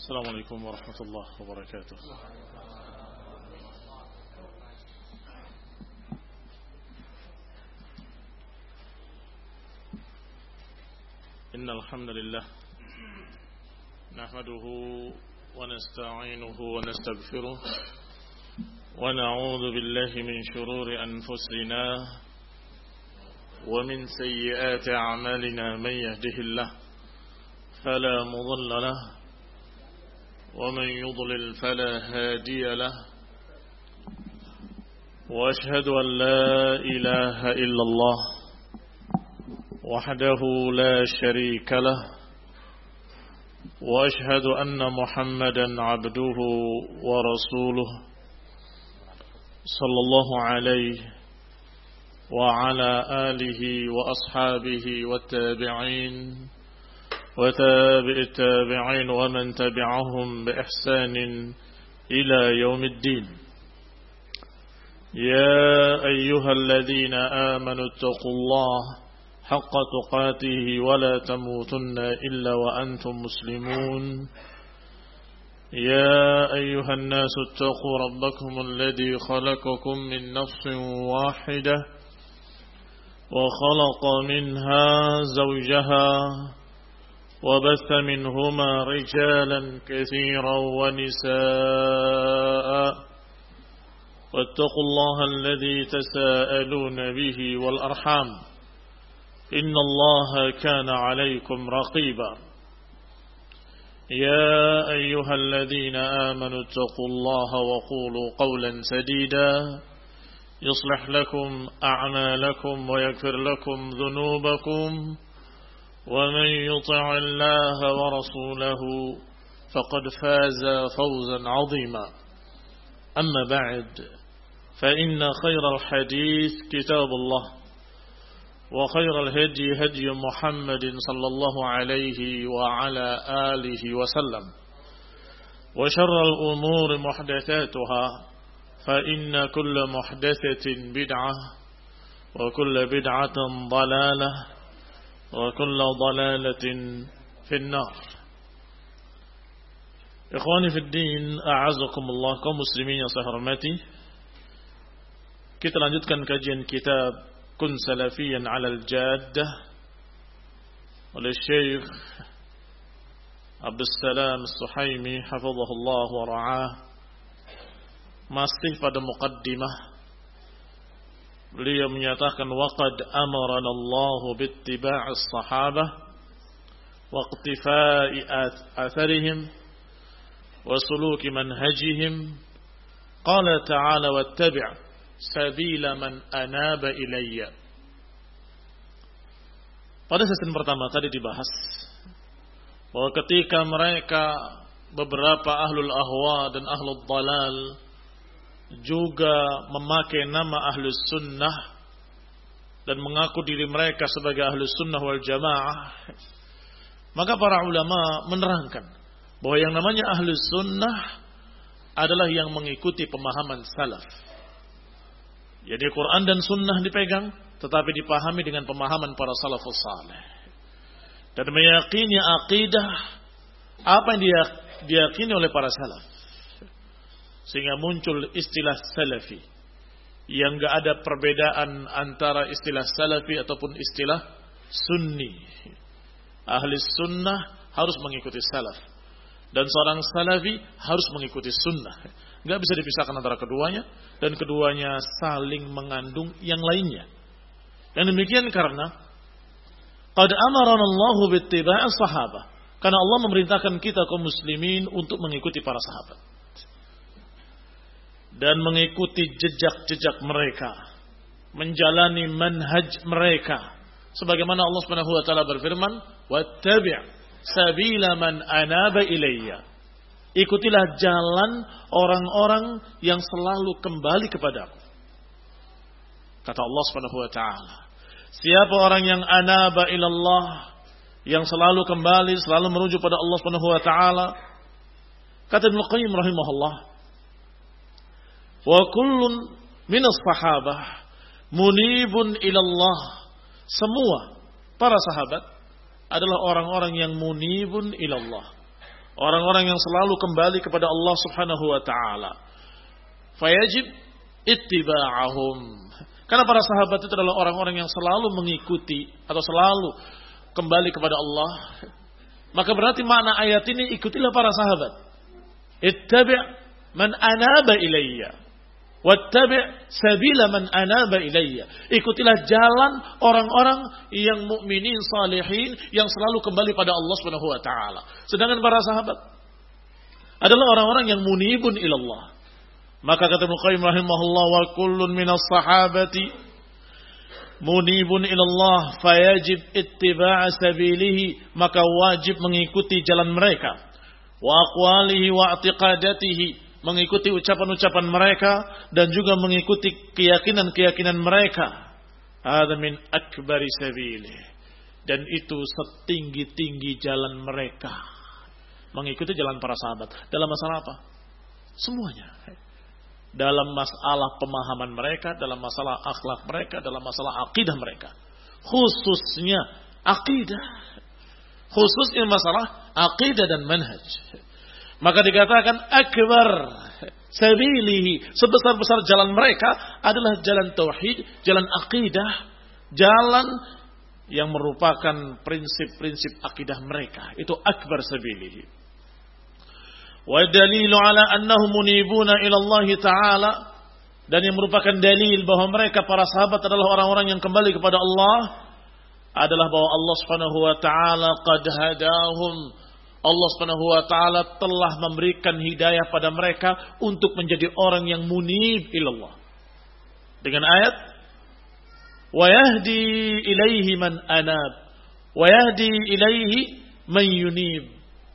السلام عليكم ورحمة الله وبركاته. إن الحمد لله نحمده ونستعينه ونستغفره ونعوذ بالله من شرور أنفسنا ومن سيئات أعمالنا. من يهده الله فلا مضل له ومن يضلل فلا هادي له، وأشهد أن لا إله إلا الله وحده لا شريك له، وأشهد أن محمدا عبده ورسوله صلى الله عليه وعلى آله وأصحابه والتابعين وتابع التابعين ومن تبعهم بإحسان إلى يوم الدين. يا أيها الذين آمنوا اتقوا الله حق تقاته ولا تموتن إلا وأنتم مسلمون. يا أيها الناس اتقوا ربكم الذي خلقكم من نفس واحدة وخلق منها زوجها وبث منهما رجالا كثيرا ونساء، واتقوا الله الذي تساءلون به والأرحام إن الله كان عليكم رقيبا. يا أيها الذين آمنوا اتقوا الله وقولوا قولا سديدا يصلح لكم أعمالكم ويغفر لكم ذنوبكم، ومن يطع الله ورسوله فقد فاز فوزا عظيما. أما بعد، فإن خير الحديث كتاب الله، وخير الهدي هدي محمد صلى الله عليه وعلى آله وسلم، وشر الأمور محدثاتها، فإن كل محدثة بدعة وكل بدعة ضلالة وكل ضلالة في النار. Ikhwani fi din, a'azakumullah, kaum muslimin yang saya hormati. Kita lanjutkan kajian kitab Kun Salafiyan 'alal Jaddah oleh Syekh Abdul Salam As-Suhaimi hafizahullah wa ra'ah. Masih pada muqaddimah, beliau menyatakan waqad amarana Allahu bittiba'is sahabah wa iqtifa'i atharihim wa suluki manhajihim. Qala ta'ala wattabi' sabila man anaba ilayya. Pada sesi pertama tadi dibahas bahwa ketika mereka beberapa ahlul ahwa dan ahlul dalal juga memakai nama ahlus sunnah dan mengaku diri mereka sebagai ahlus sunnah wal jamaah, maka para ulama menerangkan bahwa yang namanya ahlus sunnah adalah yang mengikuti pemahaman salaf. Jadi Quran dan sunnah dipegang, tetapi dipahami dengan pemahaman para salafus saleh, dan meyakini akidah apa yang diyakini oleh para salaf, sehingga muncul istilah salafi yang gak ada perbedaan antara istilah salafi ataupun istilah sunni. Ahli sunnah harus mengikuti salaf, dan seorang salafi harus mengikuti sunnah. Gak bisa dipisahkan antara keduanya, dan keduanya saling mengandung yang lainnya. Dan demikian karena qad amarana Allahu bittiba'is sahabah, karena Allah memerintahkan kita kaum muslimin untuk mengikuti para sahabat dan mengikuti jejak-jejak mereka, menjalani manhaj mereka, sebagaimana Allah Subhanahu wa taala berfirman, "Wattabi' sabila man anaba ilayya." Ikutilah jalan orang-orang yang selalu kembali kepadaku. Kata Allah Subhanahu wa taala, siapa orang yang anaba ilallah, yang selalu kembali, selalu merujuk pada Allah Subhanahu wa taala, kata Ibnu Qayyim rahimahullah, wa kullun minas sahabah munibun ilallah. Semua para sahabat adalah orang-orang yang munibun ilallah, orang-orang yang selalu kembali kepada Allah Subhanahu wa taala. Fayajib ittiba'ahum. Karena para sahabat itu adalah orang-orang yang selalu mengikuti atau selalu kembali kepada Allah. Maka berarti makna ayat ini, ikutilah para sahabat. Ittabi' man anaba ilayya wattabi' sabila man anaba ilayya. Ikutilah jalan orang-orang yang mukminin salihin yang selalu kembali pada Allah Subhanahu wa taala. Sedangkan para sahabat adalah orang-orang yang munibun ilallah. Maka kata Ibnu Qayyim rahimahullah, wa kullun minas sahabati munibun ilallah fayajib ittiba'a sabilihi, maka wajib mengikuti jalan mereka, wa aqwalihi wa i'tiqadatihi, mengikuti ucapan-ucapan mereka dan juga mengikuti keyakinan-keyakinan mereka. Hadza min akbari sabilih, dan itu setinggi-tinggi jalan mereka, mengikuti jalan para sahabat. Dalam masalah apa? Semuanya. Dalam masalah pemahaman mereka, dalam masalah akhlak mereka, dalam masalah akidah mereka. Khususnya akidah. Khususnya masalah akidah dan manhaj. Maka dikatakan akbar sabilihi, sebesar-besar jalan mereka adalah jalan tauhid, jalan akidah, jalan yang merupakan prinsip-prinsip akidah mereka. Itu akbar sabilihi. Wa dalilu ala annahum munibuna ila Allah Ta'ala, dan yang merupakan dalil bahwa mereka para sahabat adalah orang-orang yang kembali kepada Allah adalah bahwa Allah Subhanahu wa taala qad hadahum. Allah Subhanahu wa taala telah memberikan hidayah pada mereka untuk menjadi orang yang munib ilallah. Dengan ayat wa yahdi ilaihi man anab wa yahdi ilaihi man yunib,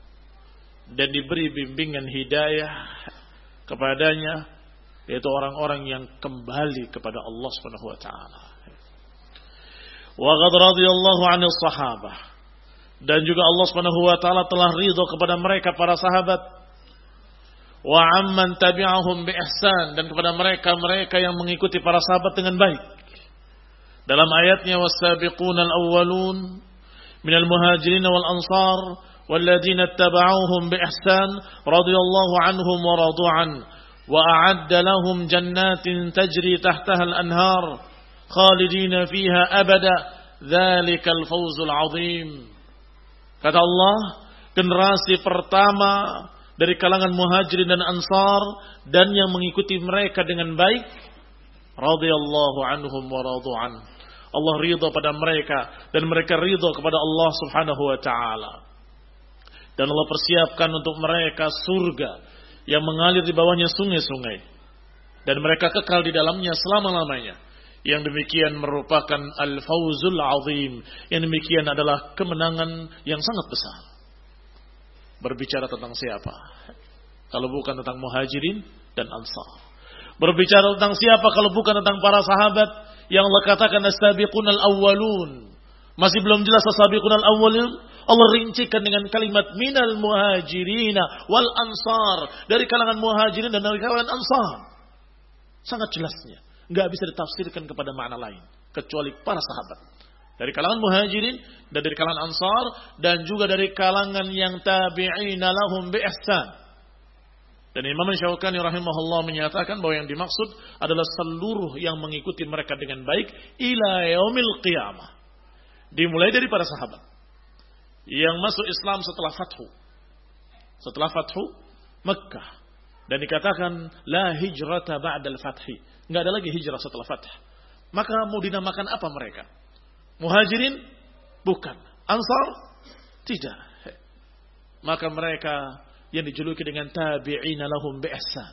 dan diberi bimbingan hidayah kepadanya, yaitu orang-orang yang kembali kepada Allah Subhanahu wa taala. Wa qad radhiyallahu 'anil sahabah, dan juga Allah Subhanahu wa taala telah ridha kepada mereka para sahabat. Wa 'amman tabi'ahum bi ihsan, dan kepada mereka yang mengikuti para sahabat dengan baik. Dalam ayatnya was-sabiqunal awwalun minal muhajirin wal ansar والذين اتبعوهم بإحسان رضي الله عنهم ورضوا عنه وأعد لهم جنات تجري تحتها الأنهار خالدين فيها أبدا ذلك الفوز العظيم. Kata Allah, generasi pertama dari kalangan muhajirin dan ansar dan yang mengikuti mereka dengan baik, radhiyallahu anhum wa radu an. Allah ridha pada mereka dan mereka ridha kepada Allah Subhanahu wa taala. Dan Allah persiapkan untuk mereka surga yang mengalir di bawahnya sungai-sungai, dan mereka kekal di dalamnya selama-lamanya. Yang demikian merupakan al-fawzul azim. Yang demikian adalah kemenangan yang sangat besar. Berbicara tentang siapa? Kalau bukan tentang muhajirin dan ansar. Berbicara tentang siapa kalau bukan tentang para sahabat yang Allah katakan as-sabiqunal awwalun. Masih belum jelas as-sabiqunal awwalun. Allah rincikan dengan kalimat minal muhajirina wal ansar, dari kalangan muhajirin dan dari kalangan ansar. Sangat jelasnya, enggak bisa ditafsirkan kepada makna lain kecuali para sahabat. Dari kalangan muhajirin dan dari kalangan ansar, dan juga dari kalangan yang tabi'ina lahum bi ihsan. Dan Imam Syaukani rahimahullah menyatakan bahwa yang dimaksud adalah seluruh yang mengikuti mereka dengan baik ila yaumil qiyamah. Dimulai dari para sahabat yang masuk Islam setelah Fathu Makkah, dan dikatakan la hijrata ba'dal fathi, enggak ada lagi hijrah setelah Fath. Maka mau dinamakan apa mereka? Muhajirin? Bukan. Ansar? Tidak. Maka mereka yang dijuluki dengan tabi'ina lahum bi ihsan.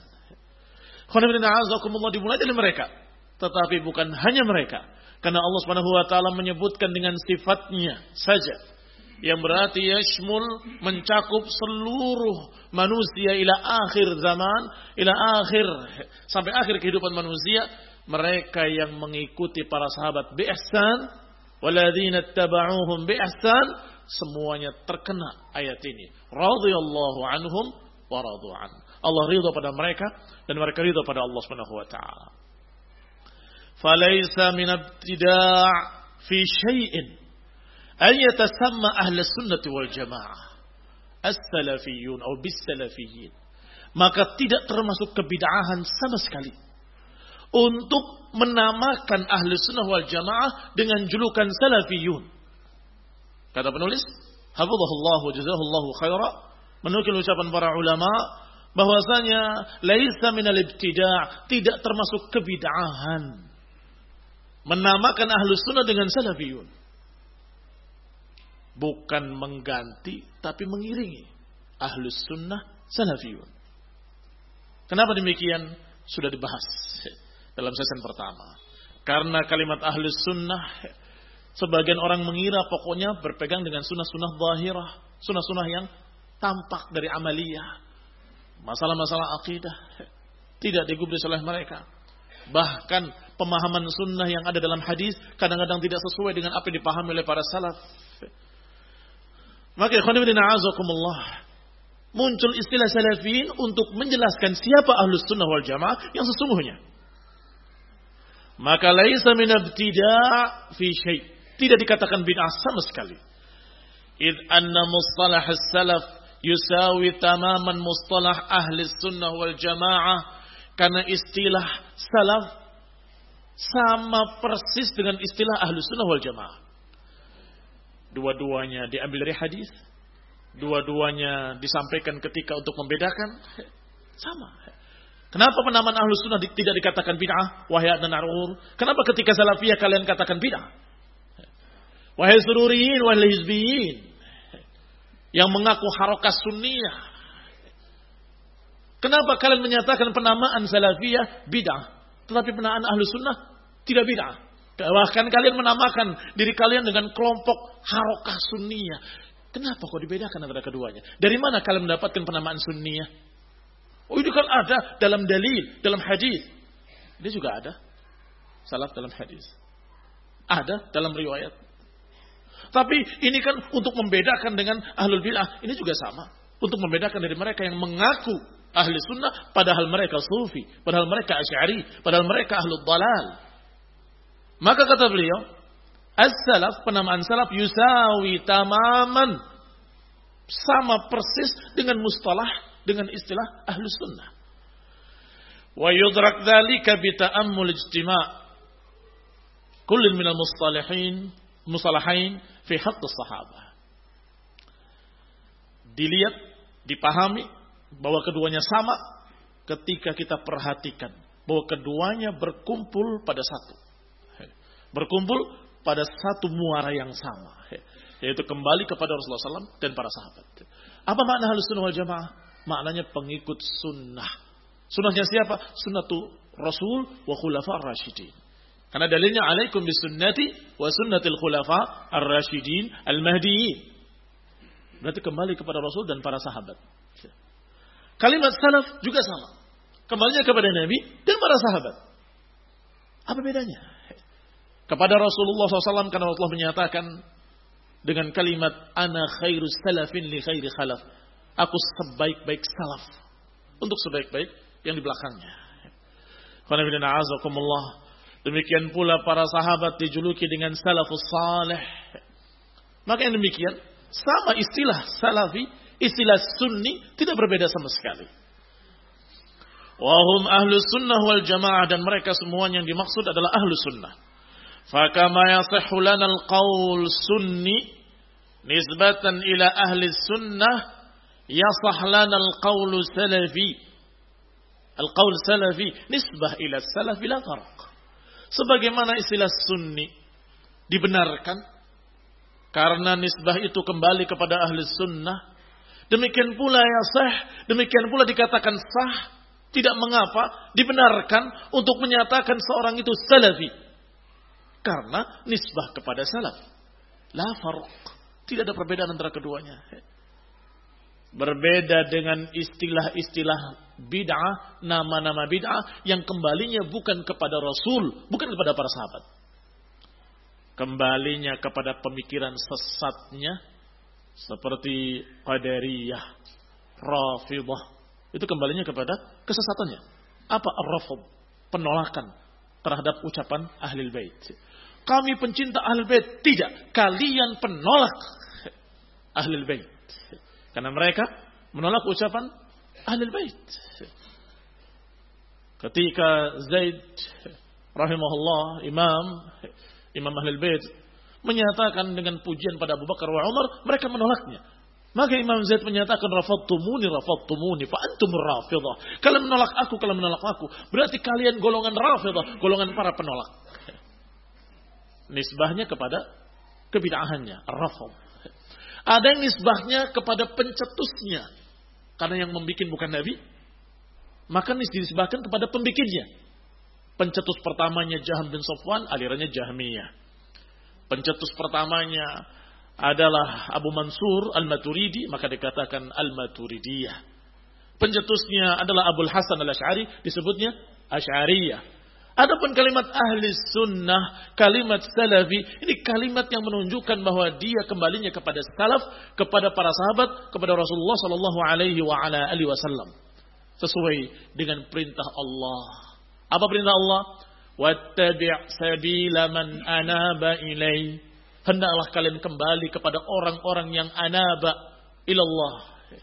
Dimulai dari mereka, tetapi bukan hanya mereka, karena Allah Subhanahu wa taala menyebutkan dengan sifatnya saja, yang berarti yashmul, mencakup seluruh manusia ila akhir zaman, sampai akhir kehidupan manusia. Mereka yang mengikuti para sahabat bi ihsan, walladzina ittaba'uhum bi ihsan, semuanya terkena ayat ini. Radhiyallahu anhum wa radu an. Allah ridha pada mereka dan mereka ridha pada Allah Subhanahu wa taala. Falaysa min ibtida' fi syai'in an yatasamma ahli sunnati wal jamaah. as-salafiyun atau bis-salafiyyin. Maka tidak termasuk kebid'ahan sama sekali untuk menamakan ahli sunnah wal jamaah dengan julukan salafiyun. Kata penulis, hafizahullah wa jazahullahu khaira, menukil ucapan para ulama bahwasanya laisa minal ibtida', tidak termasuk kebid'ahan menamakan ahli sunnah dengan salafiyun. Bukan mengganti tapi mengiringi ahli sunnah salafiyun. Kenapa demikian? Sudah dibahas dalam season pertama. Karena kalimat ahli sunnah, sebagian orang mengira pokoknya berpegang dengan sunnah-sunnah zahirah, sunnah-sunnah yang tampak dari amaliyah. Masalah-masalah akidah tidak digubris oleh mereka. Bahkan pemahaman sunnah yang ada dalam hadis kadang-kadang tidak sesuai dengan apa yang dipahami oleh para salaf. Maka ikhwan fillah a'azakumullah, muncul istilah salafiyin untuk menjelaskan siapa ahlus sunnah wal jamaah yang sesungguhnya. Maka laisa min ibtida' fi syai', tidak dikatakan bid'ah sama sekali. Id anna mustalah as-salaf yusawi tamaman mustalah ahli sunnah wal jamaah, karena istilah salaf sama persis dengan istilah ahli sunnah wal jamaah. Dua-duanya diambil dari hadis, dua-duanya disampaikan ketika untuk membedakan, sama. Kenapa penamaan ahlus sunnah tidak dikatakan bid'ah, wahai dan arur? Kenapa ketika salafiyah kalian katakan bid'ah? Wahai sururiyin, wahai hizbiyin, yang mengaku harokas sunniyah, kenapa kalian menyatakan penamaan salafiyah bid'ah, tetapi penamaan ahlus sunnah tidak bid'ah? Bahkan kalian menamakan diri kalian dengan kelompok harokah sunniyah. Kenapa kok dibedakan antara keduanya? Dari mana kalian mendapatkan penamaan sunniyah? Oh, itu kan ada dalam dalil, dalam hadis. Dia juga ada salaf dalam hadis. Ada dalam riwayat. Tapi ini kan untuk membedakan dengan ahlul bid'ah. Ini juga sama. Untuk membedakan dari mereka yang mengaku ahli sunnah, padahal mereka sufi, padahal mereka asy'ari, padahal mereka ahlul dalal. Maka kata beliau, as-salaf, penamaan salaf yusawi tamaman, sama persis dengan mustalah, dengan istilah ahlus sunnah. Wa yudrak dzalika bi ta'ammul ijtima' kullin minal mustalahain fi haqq as-sahabah. Dilihat, dipahami bahwa keduanya sama ketika kita perhatikan bahwa keduanya berkumpul pada satu. Berkumpul pada satu muara yang sama, yaitu kembali kepada Rasulullah SAW dan para sahabat. Apa makna ahlus sunnah wal jamaah? Maknanya pengikut sunnah. Sunnahnya siapa? Sunnatu Rasul wa khulafa ar-rasyidin. Karena dalilnya alaikum bisunnati wa sunnatil khulafa ar-rasyidin al-mahdiyyin. Berarti kembali kepada Rasul dan para sahabat. Kalimat salaf juga sama. Kembalinya kepada Nabi dan para sahabat. Apa bedanya? Kepada Rasulullah SAW karena Allah menyatakan dengan kalimat ana khairus salafin li khairi khalaf. Aku sebaik-baik salaf untuk sebaik-baik yang di belakangnya. Demikian pula para sahabat dijuluki dengan salafus salih. Maka yang demikian sama istilah salafi, istilah sunni tidak berbeda sama sekali. Wahum ahlus sunnah wal jamaah, dan mereka semuanya yang dimaksud adalah ahlus sunnah. Fakama yasihhu lana al-qaul sunni nisbatan ila ahli sunnah, yasah lana al-qaul salafi. Al-qaul salafi nisbah ila salafi la farq. Sebagaimana istilah sunni dibenarkan karena nisbah itu kembali kepada ahli sunnah, demikian pula yasah, demikian pula dikatakan sah, tidak mengapa dibenarkan untuk menyatakan seorang itu salafi. Karena nisbah kepada salaf. La farq. Tidak ada perbedaan antara keduanya. Berbeda dengan istilah-istilah bid'ah, nama-nama bid'ah yang kembalinya bukan kepada Rasul, bukan kepada para sahabat. Kembalinya kepada pemikiran sesatnya seperti Qadariyah, Rafidhah. Itu kembalinya kepada kesesatannya. Apa ar-rafd? Penolakan terhadap ucapan Ahlul Bait. Kami pencinta Ahlul Bait. Tidak. Kalian penolak Ahlul Bait. Karena mereka menolak ucapan Ahlul Bait. Ketika Zaid rahimahullah, Imam Ahlul Bait menyatakan dengan pujian pada Abu Bakar wa Umar, mereka menolaknya. Maka Imam Zaid menyatakan rafattumuni fa antumur rafidah. Kalian menolak aku, berarti kalian golongan rafidah, golongan para penolak. Nisbahnya kepada kebid'ahannya, rafad. Ada yang nisbahnya kepada pencetusnya. Karena yang membuat bukan Nabi, maka dinisbahkan kepada pembikinnya. Pencetus pertamanya Jaham bin Safwan, alirannya Jahmiyah. Pencetus pertamanya adalah Abu Mansur Al-Maturidi, maka dikatakan Al-Maturidiyah. Pencetusnya adalah Abul Hasan Al-Asy'ari, disebutnya Asy'ariyah. Adapun kalimat ahli sunnah, kalimat salafi, ini kalimat yang menunjukkan bahwa dia kembalinya kepada salaf, kepada para sahabat, kepada Rasulullah sallallahu alaihi wasallam. Sesuai dengan perintah Allah. Apa perintah Allah? Wattabi' sabila man anaba ilai. Hendaklah kalian kembali kepada orang-orang yang anaba ilallah.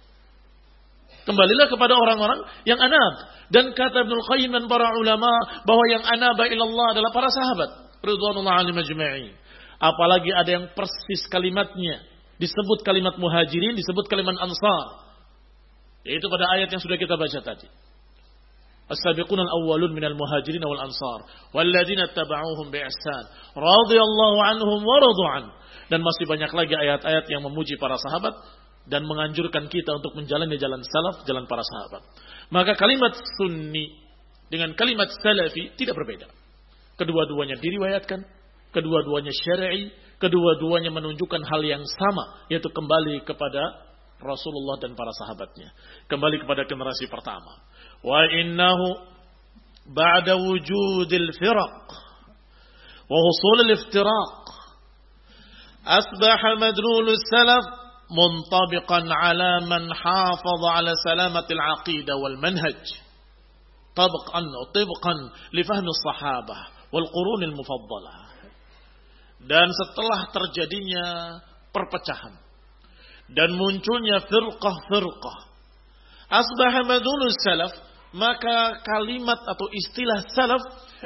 Kembalilah kepada orang-orang yang anab. Dan kata Ibnul Qayyim dan para ulama bahwa yang anaba ilallah adalah para sahabat ridwanullah alaihim ajma'in. Apalagi ada yang persis kalimatnya, disebut kalimat muhajirin, disebut kalimat ansar. Yaitu pada ayat yang sudah kita baca tadi. As-sabiqunal awwalun minal muhajirin wal ansar walladzina tabauhum bi ihsan radhiyallahu anhum wa radu an. Dan masih banyak lagi ayat-ayat yang memuji para sahabat dan menganjurkan kita untuk menjalani jalan salaf, jalan para sahabat. Maka kalimat sunni dengan kalimat salafi tidak berbeda. Kedua-duanya diriwayatkan, kedua-duanya syar'i, kedua-duanya menunjukkan hal yang sama, yaitu kembali kepada Rasulullah dan para sahabatnya. Kembali kepada generasi pertama. Wa innahu ba'da wujudil firaq wa husulil iftiraq asbaha madlulus salaf muntabiqan ala man hafaza ala salamatil aqidah wal manhaj طبقا لفهم الصحابة والقرون المفضلة. Dan setelah terjadinya perpecahan dan munculnya firqah-firqah, asbaha madulus salaf, maka kalimat atau istilah salaf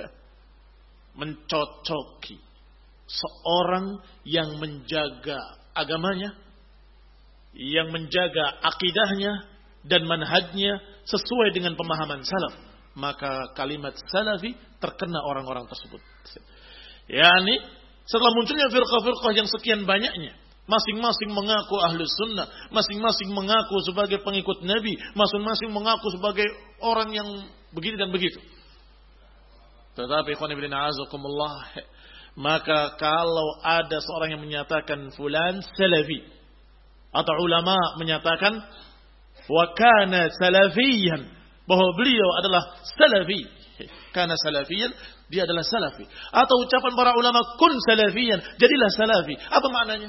mencocoki seorang yang menjaga agamanya, yang menjaga akidahnya dan manhajnya sesuai dengan pemahaman salaf. Maka kalimat salafi terkena orang-orang tersebut. Yani setelah munculnya firqah-firqah yang sekian banyaknya, masing-masing mengaku ahlus sunnah, masing-masing mengaku sebagai pengikut Nabi, masing-masing mengaku sebagai orang yang begini dan begitu. Tetapi ikhwan fillah a'azakumullah, maka kalau ada seorang yang menyatakan fulan salafi, atau ulama menyatakan wa kana salafiyan, bahwa beliau adalah salafi, karena salafiyan, dia adalah salafi. Atau ucapan para ulama kun salafiyan, jadilah salafi. Apa maknanya?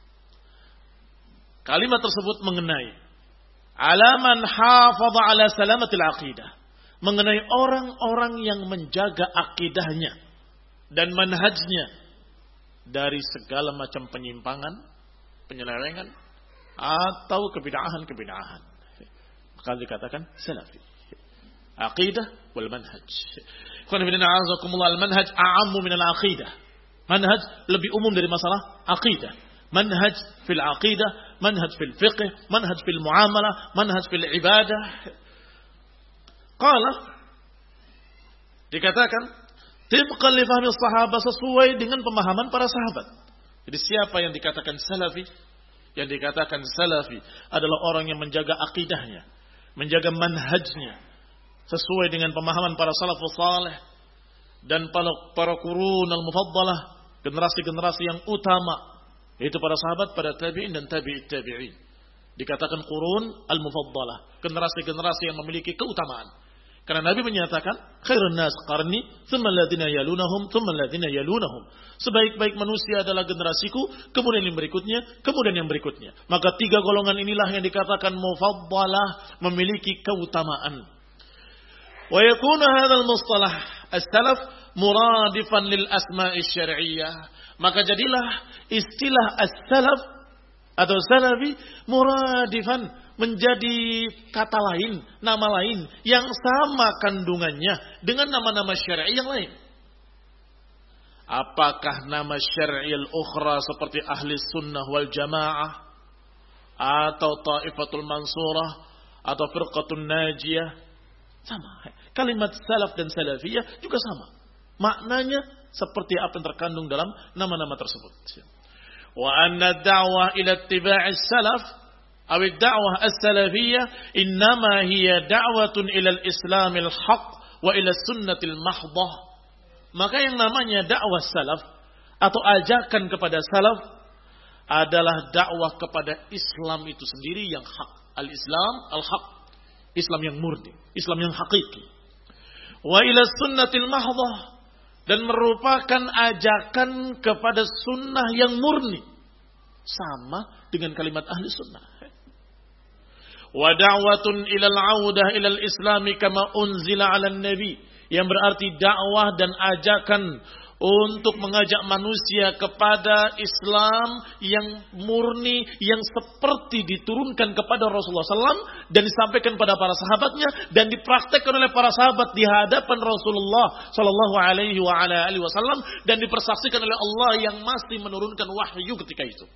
Kalimat tersebut mengenai alaman hafadha ala salamatil aqidah, mengenai orang-orang yang menjaga akidahnya dan manhajnya dari segala macam penyimpangan, penyelewengan atau kebid'ahan-kebid'ahan. Maka dikatakan salafi. Aqidah wal manhaj. Al-manhaj a'ammu min al-aqidah. Manhaj lebih umum dari masalah aqidah. Manhaj fil aqidah, manhaj fil fiqh, manhaj fil muamalah, manhaj fil ibadah. Qala, dikatakan tibqan li fahmi sahabat, sesuai dengan pemahaman para sahabat. Jadi siapa yang dikatakan salafi? Yang dikatakan salafi adalah orang yang menjaga akidahnya, menjaga manhajnya sesuai dengan pemahaman para salafus saleh dan para qurun al-mufaddalah, generasi-generasi yang utama, yaitu para sahabat, para tabi'in dan tabi'it tabi'in. Dikatakan qurun al-mufaddalah, generasi-generasi yang memiliki keutamaan. Karena Nabi menyatakan khairun nas qarni, thumma alladziina yalunahum, thumma alladziina yalunahum. Sebaik-baik manusia adalah generasiku, kemudian yang berikutnya, kemudian yang berikutnya. Maka tiga golongan inilah yang dikatakan mufaddalah, memiliki keutamaan. Wa yakunu hadzal mustalah as-salaf muradifan lil asma'i syar'iyyah. Maka jadilah istilah as-salaf atau salafi muradifan, menjadi kata lain, nama lain yang sama kandungannya dengan nama-nama syar'i yang lain. Apakah nama syar'il ukhra seperti ahli sunnah wal jamaah atau ta'ifatul mansurah atau firqatun najiyah? Sama. Kalimat salaf dan salafiyah juga sama. Maknanya seperti apa yang terkandung dalam nama-nama tersebut. Wa anna da'wah ila ittiba'is salaf aw ad-da'wah as-salafiyyah innama hiya da'watun ila al-islamil haqq wa ila sunnatil mahdhah. Maka yang namanya dakwah salaf atau ajakan kepada salaf adalah dakwah kepada Islam itu sendiri yang hak. Al-Islam al-haq. Islam yang murni, Islam yang hakiki. Wa ila sunnatil mahdhah, dan merupakan ajakan kepada sunnah yang murni. Sama dengan kalimat ahli sunnah. Wa da'watun ilal audah ilal islami kama unzila ala nabi. Yang berarti dakwah dan ajakan untuk mengajak manusia kepada Islam yang murni, yang seperti diturunkan kepada Rasulullah SAW dan disampaikan pada para sahabatnya dan dipraktekkan oleh para sahabat di hadapan Rasulullah SAW dan dipersaksikan oleh Allah yang masih menurunkan wahyu ketika itu.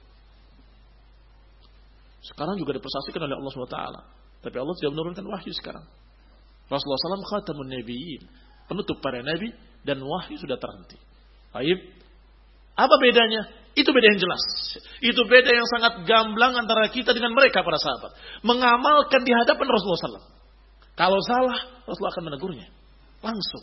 Sekarang juga dipersaksikan oleh Allah SWT, tapi Allah tidak menurunkan wahyu sekarang. Rasulullah SAW khatamun nabiyyin, penutup para nabi, dan wahyu sudah terhenti. Baik. Apa bedanya? Itu beda yang jelas. Itu beda yang sangat gamblang antara kita dengan mereka para sahabat. Mengamalkan di hadapan Rasulullah SAW. Kalau salah, Rasulullah akan menegurnya. Langsung.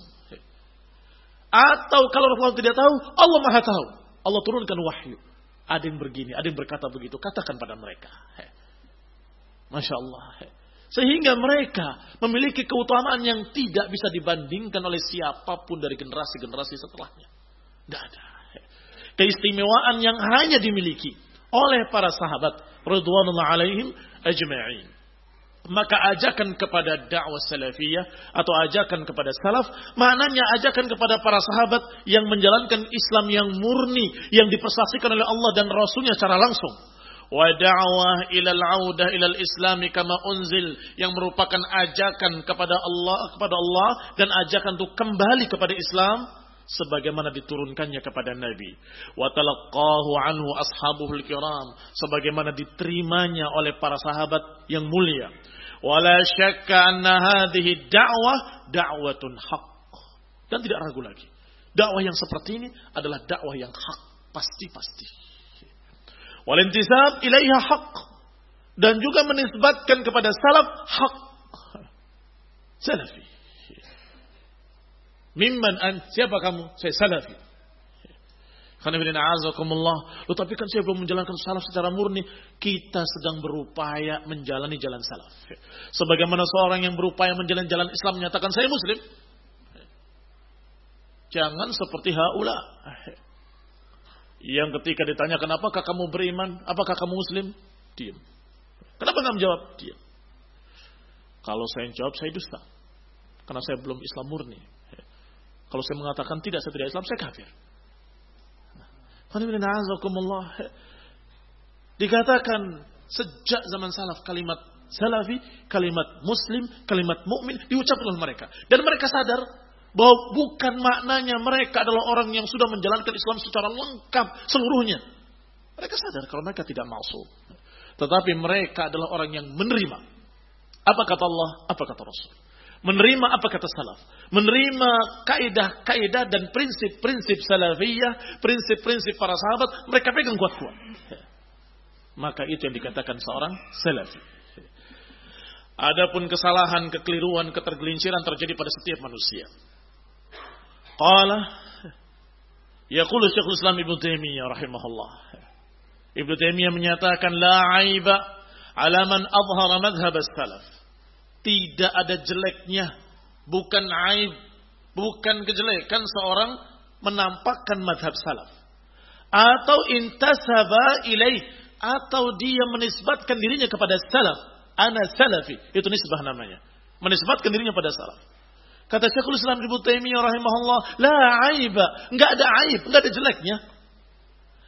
Atau kalau Rasulullah tidak tahu, Allah Maha tahu. Allah turunkan wahyu. Ada yang begini, ada yang berkata begitu. Katakan pada mereka. Masya Allah. Sehingga mereka memiliki keutamaan yang tidak bisa dibandingkan oleh siapapun dari generasi-generasi setelahnya. Tidak ada. Keistimewaan yang hanya dimiliki oleh para sahabat radhiyallahu alaihim ajma'in. Maka ajakan kepada dakwah salafiyah atau ajakan kepada salaf, maknanya ajakan kepada para sahabat yang menjalankan Islam yang murni, yang dipersaksikan oleh Allah dan Rasulnya secara langsung. Wa da'wah ilal audah ilal islami kama unzil, yang merupakan ajakan kepada Allah dan ajakan untuk kembali kepada Islam sebagaimana diturunkannya kepada Nabi. Wa talaqqahu anhu ashabuhul kiram, sebagaimana diterimanya oleh para sahabat yang mulia. Wala syakka anna hadhihi da'wah da'watun haqq. Dan tidak ragu lagi, dakwah yang seperti ini adalah dakwah yang hak, pasti-pasti. Wal intisab ilaiha haqq, dan juga menisbatkan kepada salaf hak. Salafi. Mimman ant, siapa kamu? Saya salafi. Khonifidina a'azakumullah. Tapi kan saya belum menjalankan salaf secara murni. Kita sedang berupaya menjalani jalan salaf. Sebagaimana seorang yang berupaya menjalani jalan Islam menyatakan saya muslim. Jangan seperti haula, yang ketika ditanya kenapakah kamu beriman, apakah kamu muslim, diam. Kenapa kamu jawab? Diam. Kalau saya jawab, saya dusta, karena saya belum Islam murni. Kalau saya mengatakan tidak, saya tidak Islam, saya kafir. Dikatakan sejak zaman salaf kalimat salafi, kalimat muslim, kalimat mukmin diucapkan oleh mereka. Dan mereka sadar bahwa bukan maknanya mereka adalah orang yang sudah menjalankan Islam secara lengkap seluruhnya. Mereka sadar kalau mereka tidak maksum. Tetapi mereka adalah orang yang menerima apa kata Allah, apa kata Rasul. Menerima apa kata salaf. Menerima kaidah-kaidah dan prinsip-prinsip salafiyah, prinsip-prinsip para sahabat, mereka pegang kuat-kuat. Maka itu yang dikatakan seorang salafi. Adapun kesalahan, kekeliruan, ketergelinciran terjadi pada setiap manusia. Qala yaqulu Syekhul Islam Ibnu Taimiyah rahimahullah. Ibnu Taimiyah menyatakan la aiba ala man adhara madhhab as-salaf. Tidak ada jeleknya, bukan aib, bukan kejelekan seorang menampakkan madhab salaf. Atau intasaba ilaih, atau dia menisbatkan dirinya kepada salaf. Ana salafi, itu nisbah namanya. Menisbatkan dirinya pada salaf. Kata Syekhul Islam Ibnu Taimiyah rahimahullah, la aiba, enggak ada aib, enggak ada jeleknya.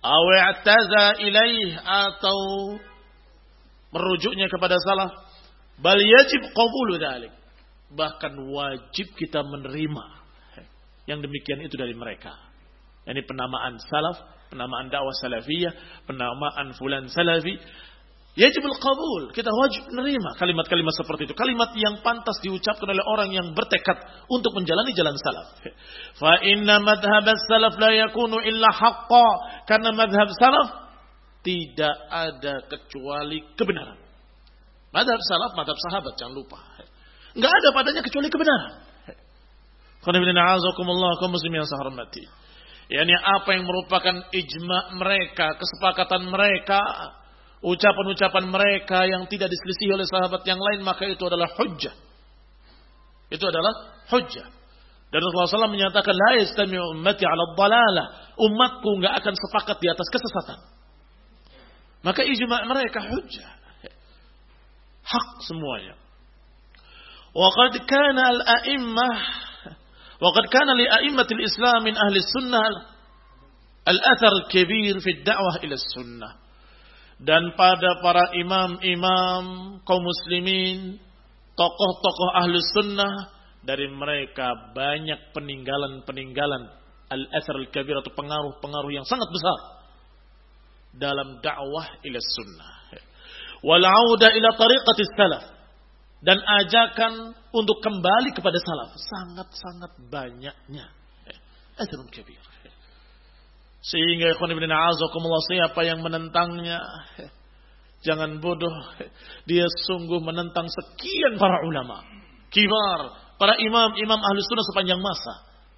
aw i'taza ilaih, atau merujuknya kepada salaf, bal yajib qabulu dzalik, bahkan wajib kita menerima yang demikian itu dari mereka. Yani penamaan salaf, penamaan dakwah salafiyah, penamaan fulan salafi, yajibul qabul, kita wajib menerima kalimat-kalimat seperti itu, kalimat yang pantas diucapkan oleh orang yang bertekad untuk menjalani jalan salaf. Fa inna madhhab as-salaf la yakunu illa haqqan, karena madhab salaf tidak ada kecuali kebenaran. Madhab salaf, madhab sahabat, jangan lupa, enggak ada padanya kecuali kebenaran. Qul inna a'azakumullah kaum muslimin yang saya hormati. Yani apa yang merupakan ijma' mereka, kesepakatan mereka, ucapan-ucapan mereka yang tidak diselisih oleh sahabat yang lain, maka itu adalah hujjah. Itu adalah hujjah. Dan Rasulullah SAW menyatakan, la yastami'u ummati 'ala dhalalah, umatku enggak akan sepakat di atas kesesatan. Maka ijma' mereka hujjah. Hak semuanya. Wa qad kana al-a'immah وقد كان لأئمة الإسلام من أهل السنة الأثر الكبير في الدعوة إلى السنة. Dan pada para imam-imam kaum muslimin, tokoh-tokoh ahli sunnah, dari mereka banyak peninggalan-peninggalan al-athar al-kabir, atau pengaruh-pengaruh yang sangat besar dalam dakwah ila sunnah. Wal 'auda ila tariqati salaf, dan ajakan untuk kembali kepada salaf sangat-sangat banyaknya. Ajrun kabir. Sehingga ikhwan ibn a'azakumullah, siapa yang menentangnya, jangan bodoh, dia sungguh menentang sekian para ulama kibar, para imam-imam ahli sunnah sepanjang masa.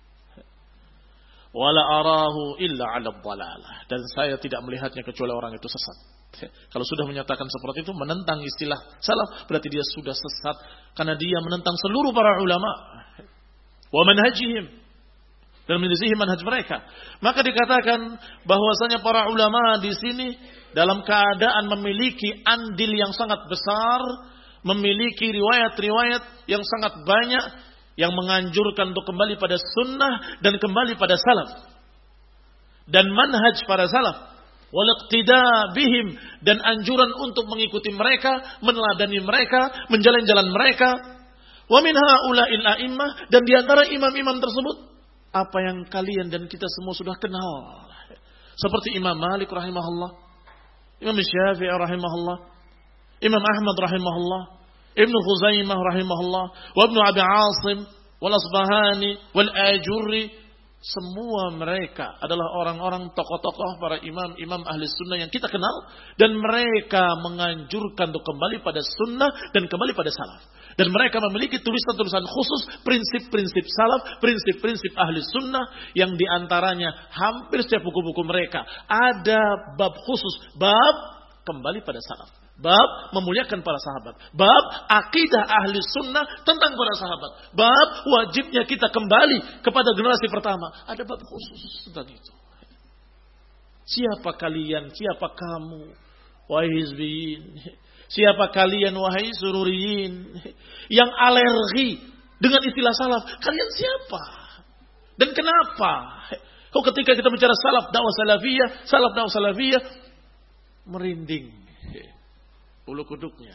Wala arahu illa 'ala dhalalah, dan saya tidak melihatnya kecuali orang itu sesat. Kalau sudah menyatakan seperti itu, menentang istilah salaf, berarti dia sudah sesat, karena dia menentang seluruh para ulama wa manhajihim, dan menyelisihi manhaj mereka. Maka dikatakan bahwasanya para ulama di sini dalam keadaan memiliki andil yang sangat besar, memiliki riwayat-riwayat yang sangat banyak yang menganjurkan untuk kembali pada sunnah dan kembali pada salaf dan manhaj para salaf, wal iqtida bihim, dan anjuran untuk mengikuti mereka, meneladani mereka, menjalani jalan mereka. Wa min haula'il a'immah, dan di antara imam-imam tersebut apa yang kalian dan kita semua sudah kenal, seperti Imam Malik rahimahullah, Imam Syafi'i rahimahullah, Imam Ahmad rahimahullah, Ibnu Khuzaimah rahimahullah, wa Ibnu Abi Asim, wal Asbahani, wal Ajurri. Semua mereka adalah orang-orang tokoh-tokoh, para imam-imam ahli sunnah yang kita kenal, dan mereka menganjurkan untuk kembali pada sunnah dan kembali pada salaf. Dan mereka memiliki tulisan-tulisan khusus, prinsip-prinsip salaf, prinsip-prinsip ahli sunnah, yang diantaranya hampir setiap buku-buku mereka ada bab khusus, bab kembali pada salaf, bab memuliakan para sahabat, bab akidah ahli sunnah tentang para sahabat, bab wajibnya kita kembali kepada generasi pertama. Ada bab khusus tentang itu. Siapa kalian, siapa kamu, wahai hizbiyin, siapa kalian wahai sururiyin, yang alergi dengan istilah salaf? Kalian siapa? Dan kenapa? Kok ketika kita bicara salaf dakwah salafiyah, salaf dakwah salafiyah, merinding bulu kuduknya,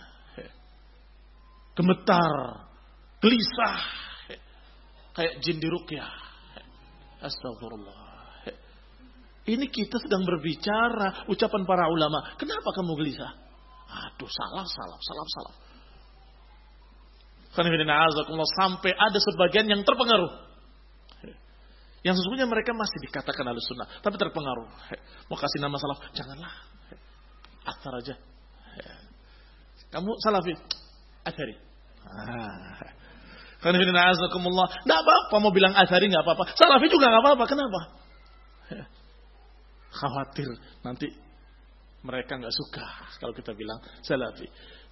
gemetar, gelisah, kayak jin diruqyah. Astagfirullah. Ini kita sedang berbicara ucapan para ulama. Kenapa kamu gelisah? Aduh, salaf. Sampai ada sebagian yang terpengaruh, yang sesungguhnya mereka masih dikatakan ahlus sunnah, tapi terpengaruh. Mau kasih nama salaf, janganlah, athar aja. Kamu salafi, athari. Nggak apa-apa mau bilang athari, nggak apa-apa. Salafi juga nggak apa-apa. Kenapa? Khawatir nanti mereka nggak suka kalau kita bilang salafi.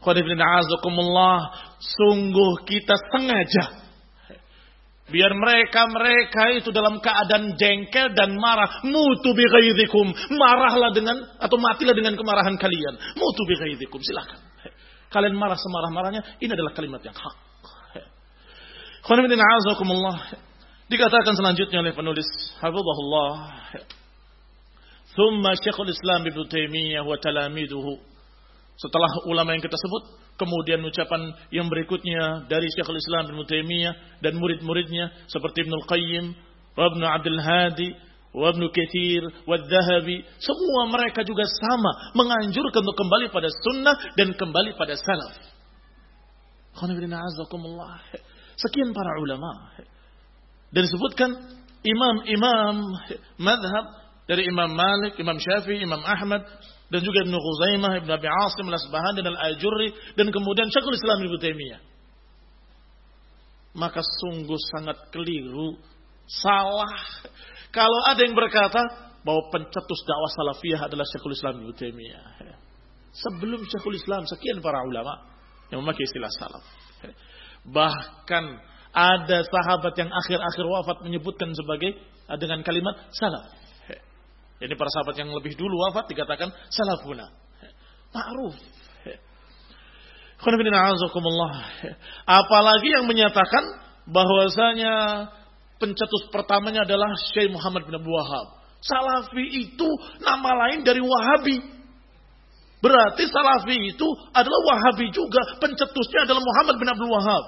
Sungguh kita sengaja biar mereka itu dalam keadaan jengkel dan marah. Mutu bi ghaidhikum, marahlah dengan, atau matilah dengan kemarahan kalian. Mutu bi ghaidhikum, silakan. Kalian marah semarah-marahnya, ini adalah kalimat yang hak. Dikatakan selanjutnya oleh penulis hafizahullah, Thumma Syekhul Islam Ibnu Taimiyah wa talamiduhu. Setelah ulama yang kita sebut, kemudian ucapan yang berikutnya dari Syekhul Islam Ibnu Taimiyah dan murid-muridnya seperti Ibnu Qayyim, wa Ibnu Abdul Hadi, wa Ibnu Katsir, wa Dzahabi, semua mereka juga sama menganjurkan untuk kembali pada sunnah dan kembali pada salaf. Sekian para ulama. Dan disebutkan imam-imam madhab dari Imam Malik, Imam Syafi'i, Imam Ahmad, dan juga Ibnu Khuzaimah, Ibnu Abi Asim Al-Asbahani dan Al-Ajurri, dan kemudian Syekhul Islam Ibnu Taimiyah. Maka sungguh sangat keliru, salah kalau ada yang berkata bahwa pencetus dakwah salafiyah adalah Syekhul Islam Ibnu Taimiyah. Sebelum Syekhul Islam, sekian para ulama yang memakai istilah salaf. Bahkan ada sahabat yang akhir-akhir wafat menyebutkan sebagai dengan kalimat salaf. Ini para sahabat yang lebih dulu wafat dikatakan salafuna. Ma'ruf. Apalagi yang menyatakan bahwasanya pencetus pertamanya adalah Syekh Muhammad bin Abdul Wahhab. Salafi itu nama lain dari Wahabi. Berarti Salafi itu adalah Wahabi juga. Pencetusnya adalah Muhammad bin Abdul Wahhab.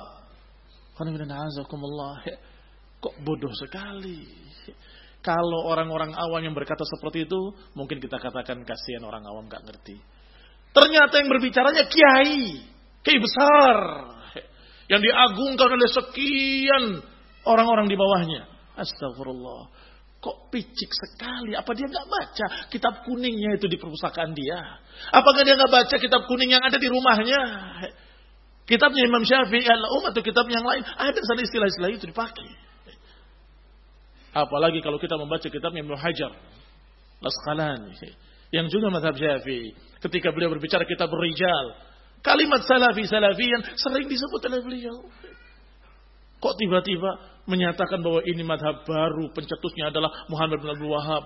Kok bodoh sekali. Kalau orang-orang awam yang berkata seperti itu, mungkin kita katakan kasihan orang awam gak ngerti. Ternyata yang berbicaranya kiai besar, yang diagungkan oleh sekian orang-orang di bawahnya. Astagfirullah. Kok picik sekali. Apa dia gak baca kitab kuningnya itu di perpustakaan dia? Apakah dia gak baca kitab kuning yang ada di rumahnya? Kitabnya Imam Syafi'i al-Umm atau kitab yang lain, ada salah istilah-istilah itu dipakai. Apalagi kalau kita membaca kitabnya Ibnu Hajar Al-Asqalani yang juga mazhab Syafi'i. Ketika beliau berbicara kitab Rijal, kalimat salafiyan sering disebut oleh beliau. Kok tiba-tiba menyatakan bahwa ini mazhab baru, pencetusnya adalah Muhammad bin Abdul Wahhab.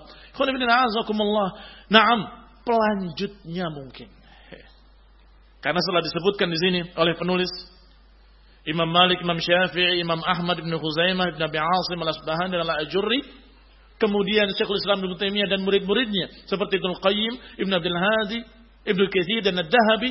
Naam, pelanjutnya mungkin. Karena setelah disebutkan di sini oleh penulis Imam Malik, Imam Syafi'i, Imam Ahmad, Ibnu Khuzaimah, Ibnu Abi Asim Al-Asbahani dan Al-Ajurri. Kemudian Syekhul Islam Ibnu Taimiyah dan murid-muridnya seperti Ibnu Qayyim, Ibnu Abdul Hadi, Ibnu Katsir dan Ad-Dzahabi.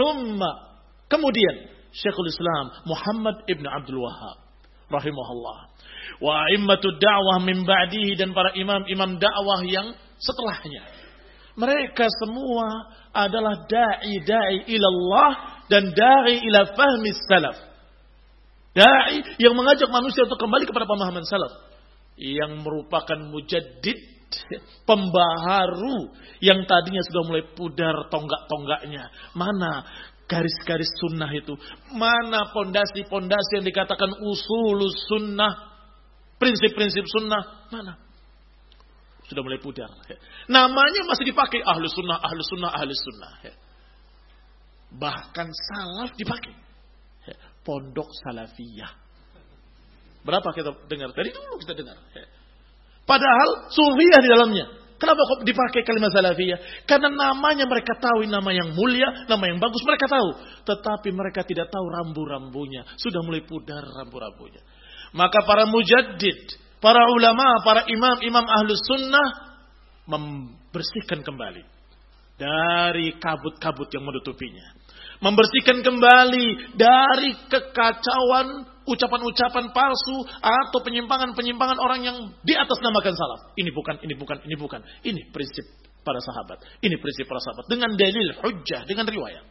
Kemudian Syekhul Islam Muhammad Ibnu Abdul Wahhab rahimahullah. Wa a'immatud da'wah min ba'dihi, dan para imam-imam dakwah yang setelahnya. Mereka semua adalah da'i ilallah dan da'i ila fahmi salaf. Da'i yang mengajak manusia untuk kembali kepada pemahaman salaf, yang merupakan mujaddid, pembaharu yang tadinya sudah mulai pudar tonggak-tonggaknya. Mana garis-garis sunnah itu? Mana pondasi-pondasi yang dikatakan usulus sunnah, prinsip-prinsip sunnah? Mana? Sudah mulai pudar. Namanya masih dipakai ahlus sunnah, ahlus sunnah, ahlus sunnah. Bahkan salaf dipakai. Pondok salafiyah. Berapa kita dengar? Dari dulu kita dengar. Padahal sufiyah di dalamnya. Kenapa kok dipakai kalimat salafiyah? Karena namanya mereka tahu, nama yang mulia, nama yang bagus mereka tahu. Tetapi mereka tidak tahu rambu-rambunya. Sudah mulai pudar rambu-rambunya. Maka para mujaddid, para ulama, para imam ahlus sunnah membersihkan kembali dari kabut-kabut yang menutupinya. Membersihkan kembali dari kekacauan ucapan-ucapan palsu atau penyimpangan-penyimpangan orang yang di atas namakan salaf. Ini bukan. Ini prinsip para sahabat. Ini prinsip para sahabat. Dengan dalil, hujjah, dengan riwayat.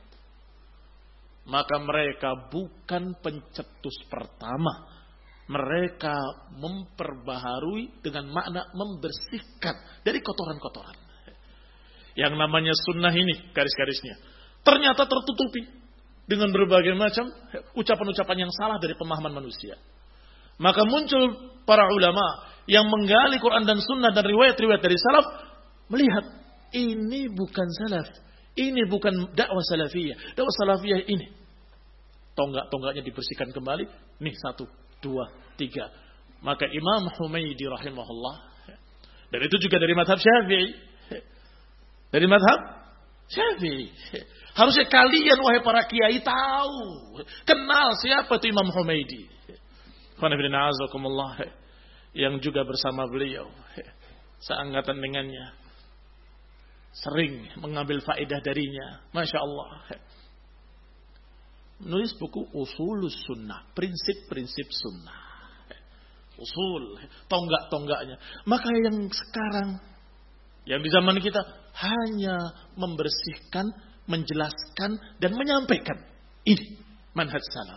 Maka mereka bukan pencetus pertama. Mereka memperbaharui dengan makna membersihkan dari kotoran-kotoran. Yang namanya sunnah ini, garis-garisnya ternyata tertutupi dengan berbagai macam ucapan-ucapan yang salah dari pemahaman manusia. Maka muncul para ulama yang menggali Quran dan sunnah dan riwayat-riwayat dari salaf, melihat ini bukan salaf, ini bukan dakwah salafiyah. Dakwah salafiyah ini tonggak-tonggaknya dibersihkan kembali. Nih 1, 2, 3. Maka Imam Humaidi rahimahullah, dan itu juga dari mazhab Syafi'i. Dari mazhab Syafi'i. Harusnya kalian wahai para kiai tahu, kenal siapa itu Imam Humaidi. Yang juga bersama beliau, seangkatan dengannya. sering mengambil faedah darinya. Masya Allah. Menulis buku Usulus Sunnah, prinsip-prinsip sunnah. Usul, tonggak-tonggaknya. Maka yang sekarang, yang di zaman kita, hanya membersihkan, menjelaskan, dan menyampaikan. Ini manhaj salaf.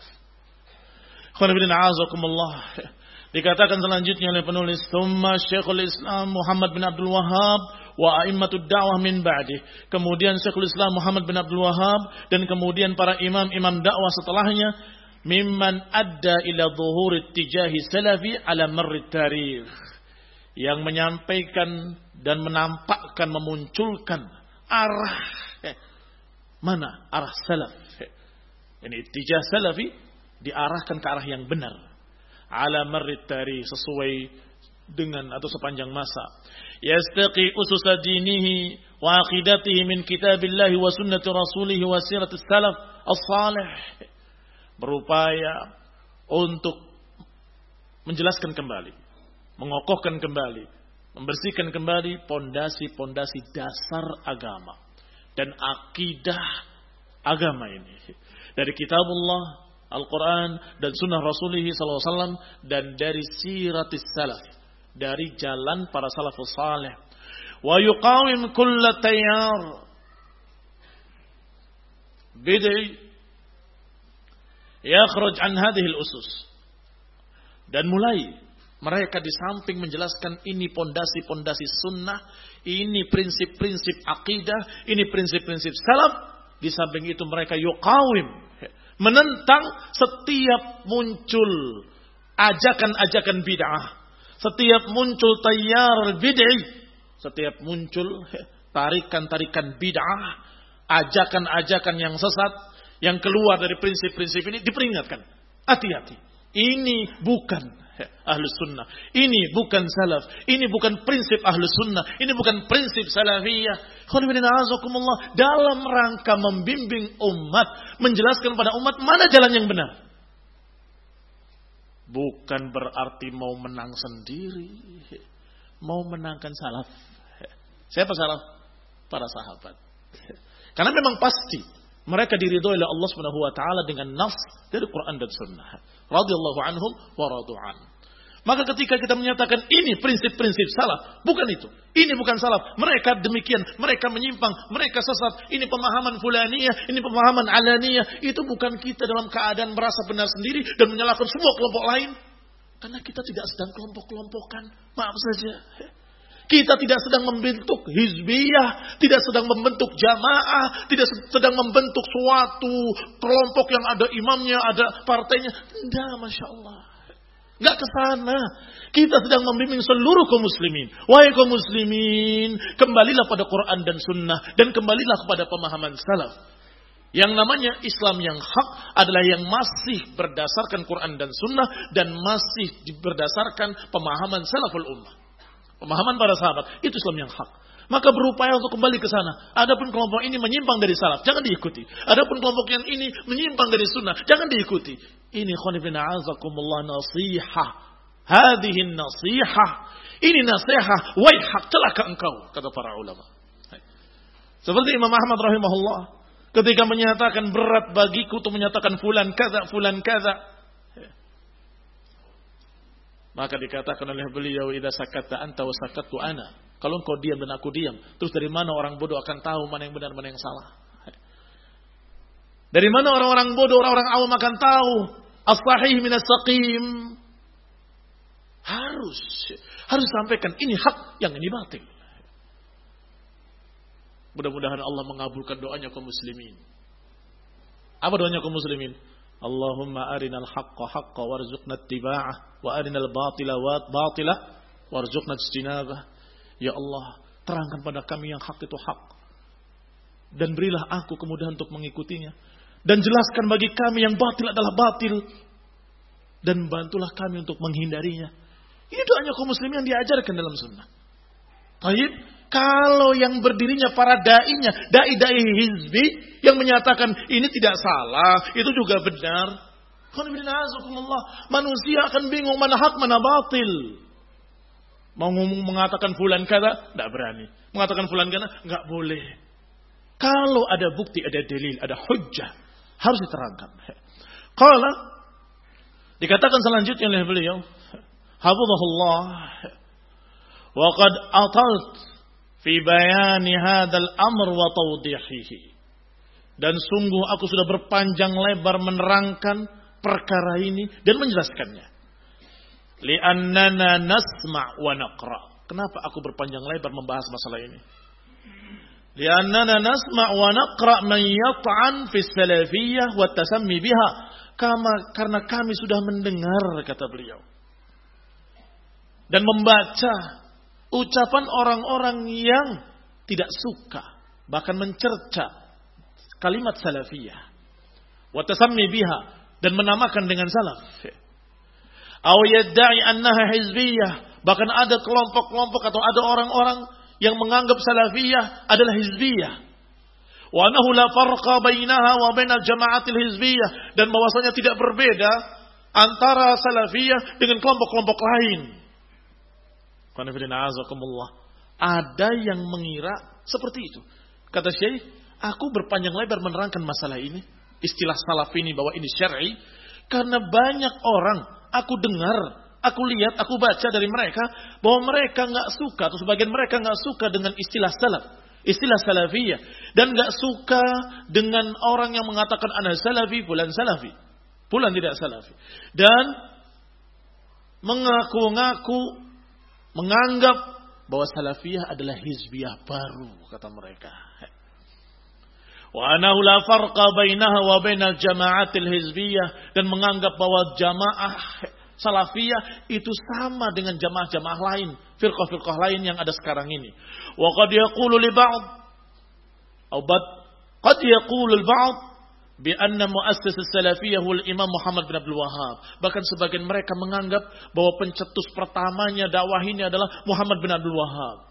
Dikatakan selanjutnya oleh penulis, Tsumma Syekhul Islam Muhammad bin Abdul Wahhab wa a'immatud da'wah min ba'dih. Kemudian Syekhul Islam Muhammad bin Abdul Wahhab dan kemudian para imam-imam dakwah setelahnya, mimman adda ila dhuhuri tijahi salafi ala marri tarikh, yang menyampaikan dan menampakkan, memunculkan arah mana? Arah salaf. Ini tijah salafi diarahkan ke arah yang benar. Ala marri tarikh, sesuai dengan atau sepanjang masa. Yastaqi ususa dinihi wa aqidatihi min kitabillahi wa sunnati rasulih wa siratis salaf as-salih. Berupaya untuk menjelaskan kembali, mengokohkan kembali, membersihkan kembali pondasi-pondasi dasar agama dan akidah agama ini dari kitabullah Al-Quran dan sunnah Rasulullah SAW dan dari siratis salaf, dari jalan para salafus salih. Wa yuqawim kulla tayyar bid'i yakhruj an hadhihi al-usus. Dan mulai mereka di samping menjelaskan ini pondasi-pondasi sunnah, ini prinsip-prinsip akidah, ini prinsip-prinsip salaf, di samping itu mereka yuqawim, menentang setiap muncul ajakan-ajakan bid'ah, setiap muncul tayyar bid'ah, setiap muncul tarikan-tarikan bid'ah, ajakan-ajakan yang sesat, yang keluar dari prinsip-prinsip ini, diperingatkan. Hati-hati. Ini bukan ahlus sunnah. Ini bukan salaf. Ini bukan prinsip ahlus sunnah. Ini bukan prinsip salafiyah. Dalam rangka membimbing umat, menjelaskan pada umat mana jalan yang benar. Bukan berarti mau menang sendiri. Mau menangkan salaf. Siapa salaf? Para sahabat. Karena memang pasti mereka diridhoi oleh Allah Subhanahu wa taala dengan nas dari Quran dan Sunnah. Radhiyallahu anhum wa radu'an. Maka ketika kita menyatakan ini prinsip-prinsip salaf, bukan itu. Ini bukan salaf. Mereka demikian, mereka menyimpang, mereka sesat. Ini pemahaman fulaniyah, ini pemahaman alaniyah. Itu bukan kita dalam keadaan merasa benar sendiri dan menyalahkan semua kelompok lain. Karena kita tidak sedang kelompok-kelompokan. Maaf saja. Kita tidak sedang membentuk hizbiyah, tidak sedang membentuk jamaah, tidak sedang membentuk suatu kelompok yang ada imamnya, ada partainya. Tidak, Masya Allah. Enggak ke sana. Kita sedang membimbing seluruh kaum muslimin. Wahai kaum muslimin, kembalilah pada Quran dan Sunnah dan kembalilah kepada pemahaman salaf. Yang namanya Islam yang hak adalah yang masih berdasarkan Quran dan Sunnah dan masih berdasarkan pemahaman salaful ummah. Pemahaman para sahabat, itu Islam yang hak. Maka berupaya untuk kembali ke sana. Adapun kelompok ini menyimpang dari salaf, jangan diikuti. Adapun kelompok yang ini menyimpang dari sunnah, jangan diikuti. Ini khonifina azakumullah nasihah. Hadihin nasihah. Ini nasihah. Waihak, celaka engkau, kata para ulama. Seperti Imam Ahmad rahimahullah, ketika menyatakan berat bagiku untuk menyatakan fulan kaza, fulan kaza. Maka dikatakan oleh beliau, idza sakatta anta wa sakattu ana. Kalau engkau diam dan aku diam, terus dari mana orang bodoh akan tahu mana yang benar, mana yang salah? Dari mana orang-orang bodoh, orang-orang awam akan tahu as-sahih min as-saqim? Harus sampaikan ini hak, yang ini batil. Mudah-mudahan Allah mengabulkan doanya kaum muslimin. Apa doanya kaum muslimin? Allahumma arinal haqqa haqqa warzuqna ittiba'ah wa arinal batila batila warzuqna ijtinabah. Ya Allah, terangkan pada kami yang hak itu hak dan berilah aku kemudahan untuk mengikutinya, dan jelaskan bagi kami yang batil adalah batil dan bantulah kami untuk menghindarinya. Ini doanya kaum muslimin yang diajarkan dalam sunnah. Baik, kalau yang berdirinya para da'inya, da'i hizbi yang menyatakan ini tidak salah, itu juga benar. Manusia akan bingung mana hak mana batil. Mau mengatakan fulan kata, tidak berani. Mengatakan fulan kata, nggak boleh. Kalau ada bukti, ada dalil, ada hujjah, harus diterangkan. Qala, dikatakan selanjutnya oleh beliau, hafizahullah, wa qad atalt fi bayani hadzal amr wa tawdihihi. Dan sungguh aku sudah berpanjang lebar menerangkan perkara ini dan menjelaskannya. Li'annana nasma' wa naqra. Kenapa aku berpanjang lebar membahas masalah ini? Li'annana nasma' wa naqra man yat'an fi salafiyah wa tasammi biha. Karena kami sudah mendengar, kata beliau, dan membaca ucapan orang-orang yang tidak suka, bahkan mencerca kalimat salafiyah, wa tasammi biha, dan menamakan dengan salaf. Aw yadda'i annaha hizbiyah, bahkan ada kelompok-kelompok atau ada orang-orang yang menganggap salafiyah adalah hizbiyah. Wa annahu la farqa bainaha wa bainal jama'atil hizbiyah, dan bahwasanya tidak berbeda antara salafiyah dengan kelompok-kelompok lain. Ada yang mengira seperti itu. Kata Syekh, aku berpanjang lebar menerangkan masalah ini, istilah salaf ini, bahwa ini syar'i, karena banyak orang aku dengar, aku lihat, aku baca dari mereka bahwa mereka nggak suka, atau sebagian mereka nggak suka dengan istilah salaf, istilah salafiyah, dan nggak suka dengan orang yang mengatakan ana salafi, fulan tidak salafi, dan mengaku-ngaku menganggap bahwa salafiyah adalah hizbiyah baru, kata mereka. Wa anahu la farqa bainaha wa bainal jama'atil hizbiyah, dan menganggap bahwa jamaah salafiyah itu sama dengan jamaah-jamaah lain, firqah-firqah lain yang ada sekarang ini. Wa qad yaqulu li ba'd aw qad yaqulu al-ba'd bi anna muassis as-salafiyah wal Imam Muhammad bin Abdul Wahhab. Bahkan sebagian mereka menganggap bahwa pencetus pertamanya dakwah ini adalah Muhammad bin Abdul Wahhab.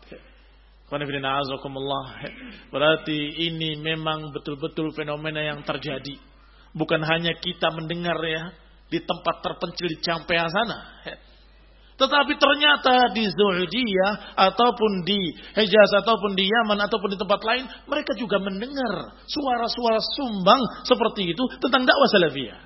Berarti ini memang betul-betul fenomena yang terjadi. Bukan hanya kita mendengar ya di tempat terpencil di Ciampea sana, tetapi ternyata di Saudiyah ataupun di Hijaz ataupun di Yaman ataupun di tempat lain, mereka juga mendengar suara-suara sumbang seperti itu tentang dakwah salafiyah.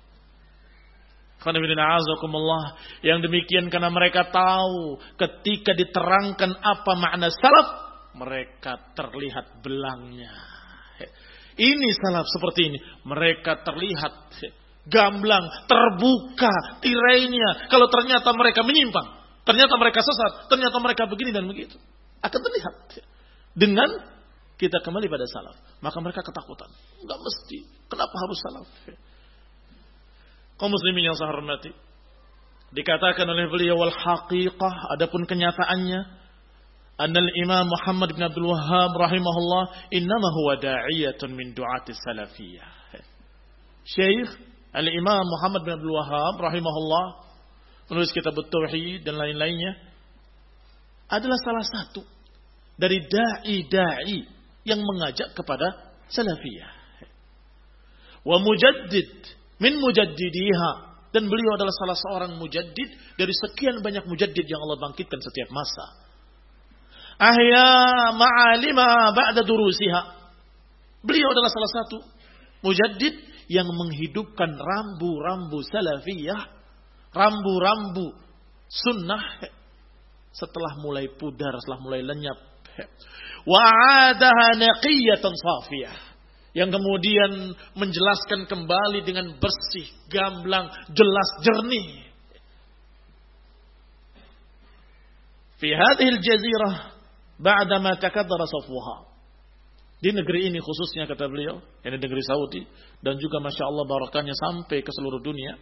Yang demikian karena mereka tahu ketika diterangkan apa makna salaf, mereka terlihat belangnya. Ini salaf seperti ini, mereka terlihat gamblang, terbuka tirainya. Kalau ternyata mereka menyimpang, ternyata mereka sesat, ternyata mereka begini dan begitu, akan terlihat. Dengan kita kembali pada salaf, maka mereka ketakutan. Enggak mesti, kenapa harus salaf? Kaum muslimin yang saya hormati, dikatakan oleh beliau wal haqiqah, adapun kenyataannya, annal Imam Muhammad bin Abdul Wahhab rahimahullah innama huwa da'iyatun min du'atis salafiyah. Syekh Al-Imam Muhammad bin Abdul Wahhab rahimahullah, penulis kitab Tauhid dan lain-lainnya, adalah salah satu dari dai-dai yang mengajak kepada salafiyah. Wa mujaddid min mujaddidiha, dan beliau adalah salah seorang mujaddid dari sekian banyak mujaddid yang Allah bangkitkan setiap masa. Ahya ma'alima ba'da durusiha. Beliau adalah salah satu mujaddid yang menghidupkan rambu-rambu salafiyah, rambu-rambu sunnah setelah mulai pudar, setelah mulai lenyap. Wa'adaha naqiyatan safiyah, yang kemudian menjelaskan kembali dengan bersih, gamblang, jelas, jernih. Fi hadhil jazirah ba'da ma takaddara safwaha. Di negeri ini khususnya, kata beliau, ini negeri Saudi, dan juga Masya Allah barakahnya sampai ke seluruh dunia.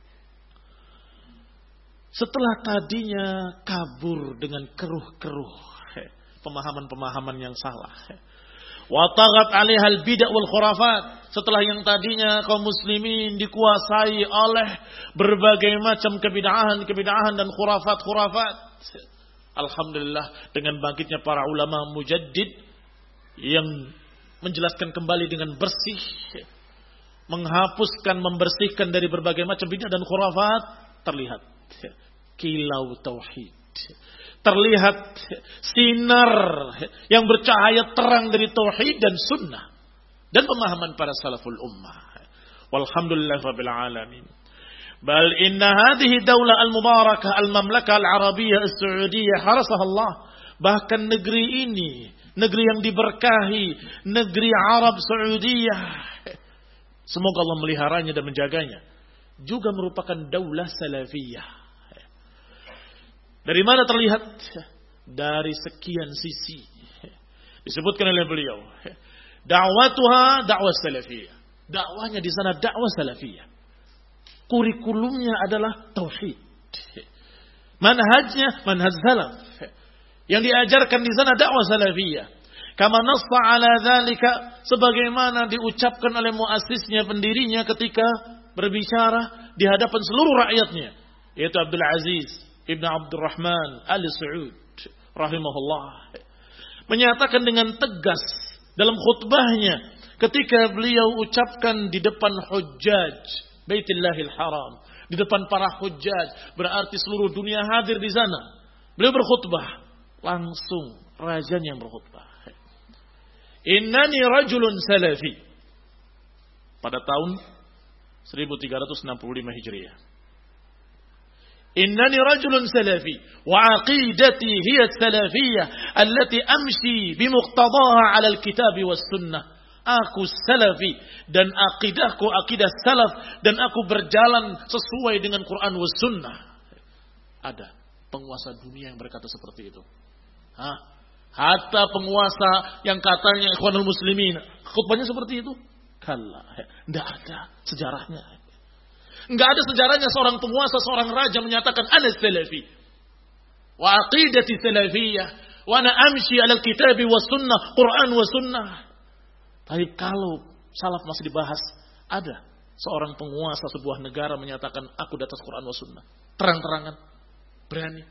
Setelah tadinya kabur dengan keruh-keruh pemahaman-pemahaman yang salah, wa taghat 'alaiha al-bid'ah wal khurafat, setelah yang tadinya kaum muslimin dikuasai oleh berbagai macam kebid'ahan dan khurafat. Alhamdulillah, dengan bangkitnya para ulama mujaddid yang menjelaskan kembali dengan bersih, menghapuskan, membersihkan dari berbagai macam bid'ah dan khurafat, terlihat kilau tauhid. Terlihat sinar yang bercahaya terang dari tauhid dan sunnah dan pemahaman para salaful ummah. Walhamdulillah rabbil alamin. Bal inna hadhihi daulah al-mubarakah al-mamlakah al-arabiyyah as-saudiyah harasaha Allah. Bahkan negeri ini, negeri yang diberkahi, negeri Arab Saudiyah, semoga Allah meliharanya dan menjaganya, juga merupakan daulah salafiyah. Dari mana terlihat? Dari sekian sisi. Disebutkan oleh beliau, dakwatuha dakwah salafiyah. Dakwahnya di sana dakwah salafiyah. Kurikulumnya adalah tauhid. Manhajnya manhaj salaf. Yang diajarkan di sana dakwah salafiyah. Kama nassa ala dzalika, sebagaimana diucapkan oleh muassisnya, pendirinya ketika berbicara di hadapan seluruh rakyatnya, yaitu Abdul Aziz Ibn Abdurrahman Al-Saud rahimahullah, menyatakan dengan tegas dalam khutbahnya ketika beliau ucapkan di depan hujjaj Baitullahil Haram, di depan para hujjaj, berarti seluruh dunia hadir di sana. Beliau berkhutbah, langsung rajanya yang berkhutbah. Innani rajulun salafi. Pada tahun 1365 Hijriah. Innani rajulun salafi wa aqidati hiya salafiyah allati amshi bimuqtadaha 'ala al-kitab was sunnah. Aku salafi dan akidahku akidah salaf dan aku berjalan sesuai dengan Quran was sunnah. Ada penguasa dunia yang berkata seperti itu. Hatta penguasa yang katanya ikhwanul muslimin, khutbahnya seperti itu? Kalla, tidak ada sejarahnya. Enggak ada sejarahnya seorang penguasa, seorang raja menyatakan ana salafi wa aqidati salafiyah wa ana amshi 'ala al-kitab was sunnah, Quran was sunnah. Tapi kalau salaf masih dibahas, ada seorang penguasa sebuah negara menyatakan aku di atas Quran was sunnah. Terang-terangan, berani.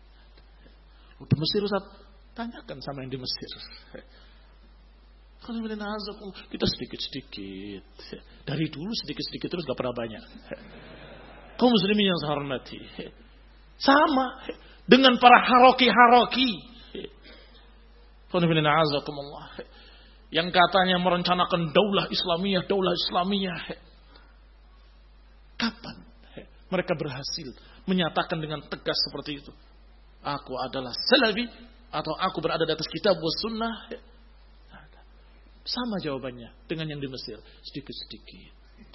Di Mesir, Ustaz, tanyakan sama yang di Mesir. Kita sedikit-sedikit. Dari dulu sedikit-sedikit terus gak pernah banyak. Kaum muslimin yang saya hormati. Sama dengan para haroki-haroki. Yang katanya merencanakan daulah Islamiyah. Kapan mereka berhasil menyatakan dengan tegas seperti itu? Aku adalah salafi atau aku berada di atas kitab was sunnah. Sama jawabannya dengan yang di Mesir. Sedikit-sedikit.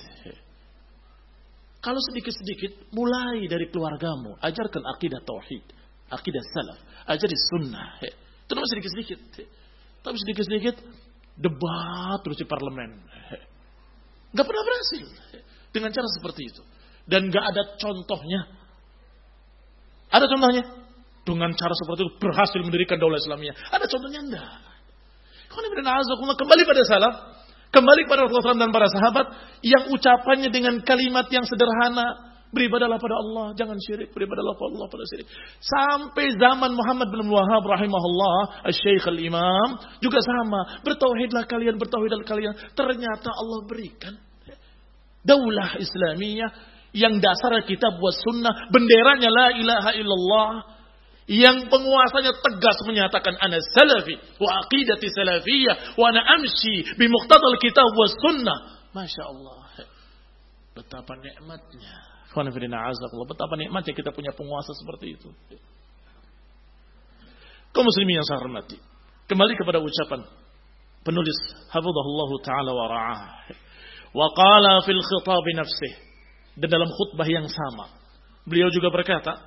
Kalau sedikit-sedikit, mulai dari keluargamu. Ajarkan akidah tauhid, akidah salaf, ajari sunnah. Itu namanya sedikit-sedikit. Tapi sedikit-sedikit, debat terus di parlemen. Gak pernah berhasil. Dengan cara seperti itu. Dan gak ada contohnya. Ada contohnya? Dengan cara seperti itu berhasil mendirikan daulah Islamiyah. Ada contohnya enggak? Kembali pada salaf, kembali pada Rasulullah SAW dan para sahabat yang ucapannya dengan kalimat yang sederhana, beribadahlah pada Allah, jangan syirik, beribadahlah pada Allah, pada syirik. Sampai zaman Muhammad bin Wahab rahimahullah, Asy-Syaikh al-Imam juga sama, bertauhidlah kalian. Ternyata Allah berikan daulah Islamiyah yang dasarnya kitab was sunnah, benderanya la ilaha illallah. Yang penguasanya tegas menyatakan ana salafi wa aqidati salafiyah wa ana amshi bi muqtadal kitab was sunnah. Masya Allah. Betapa nikmatnya. Betapa nikmatnya kita punya penguasa seperti itu. Kaum muslimin yang saya hormati, kembali kepada ucapan penulis hafizahullah taala wa ra'ah. Wa qala fil khitab nafsihi, dan dalam khutbah yang sama beliau juga berkata,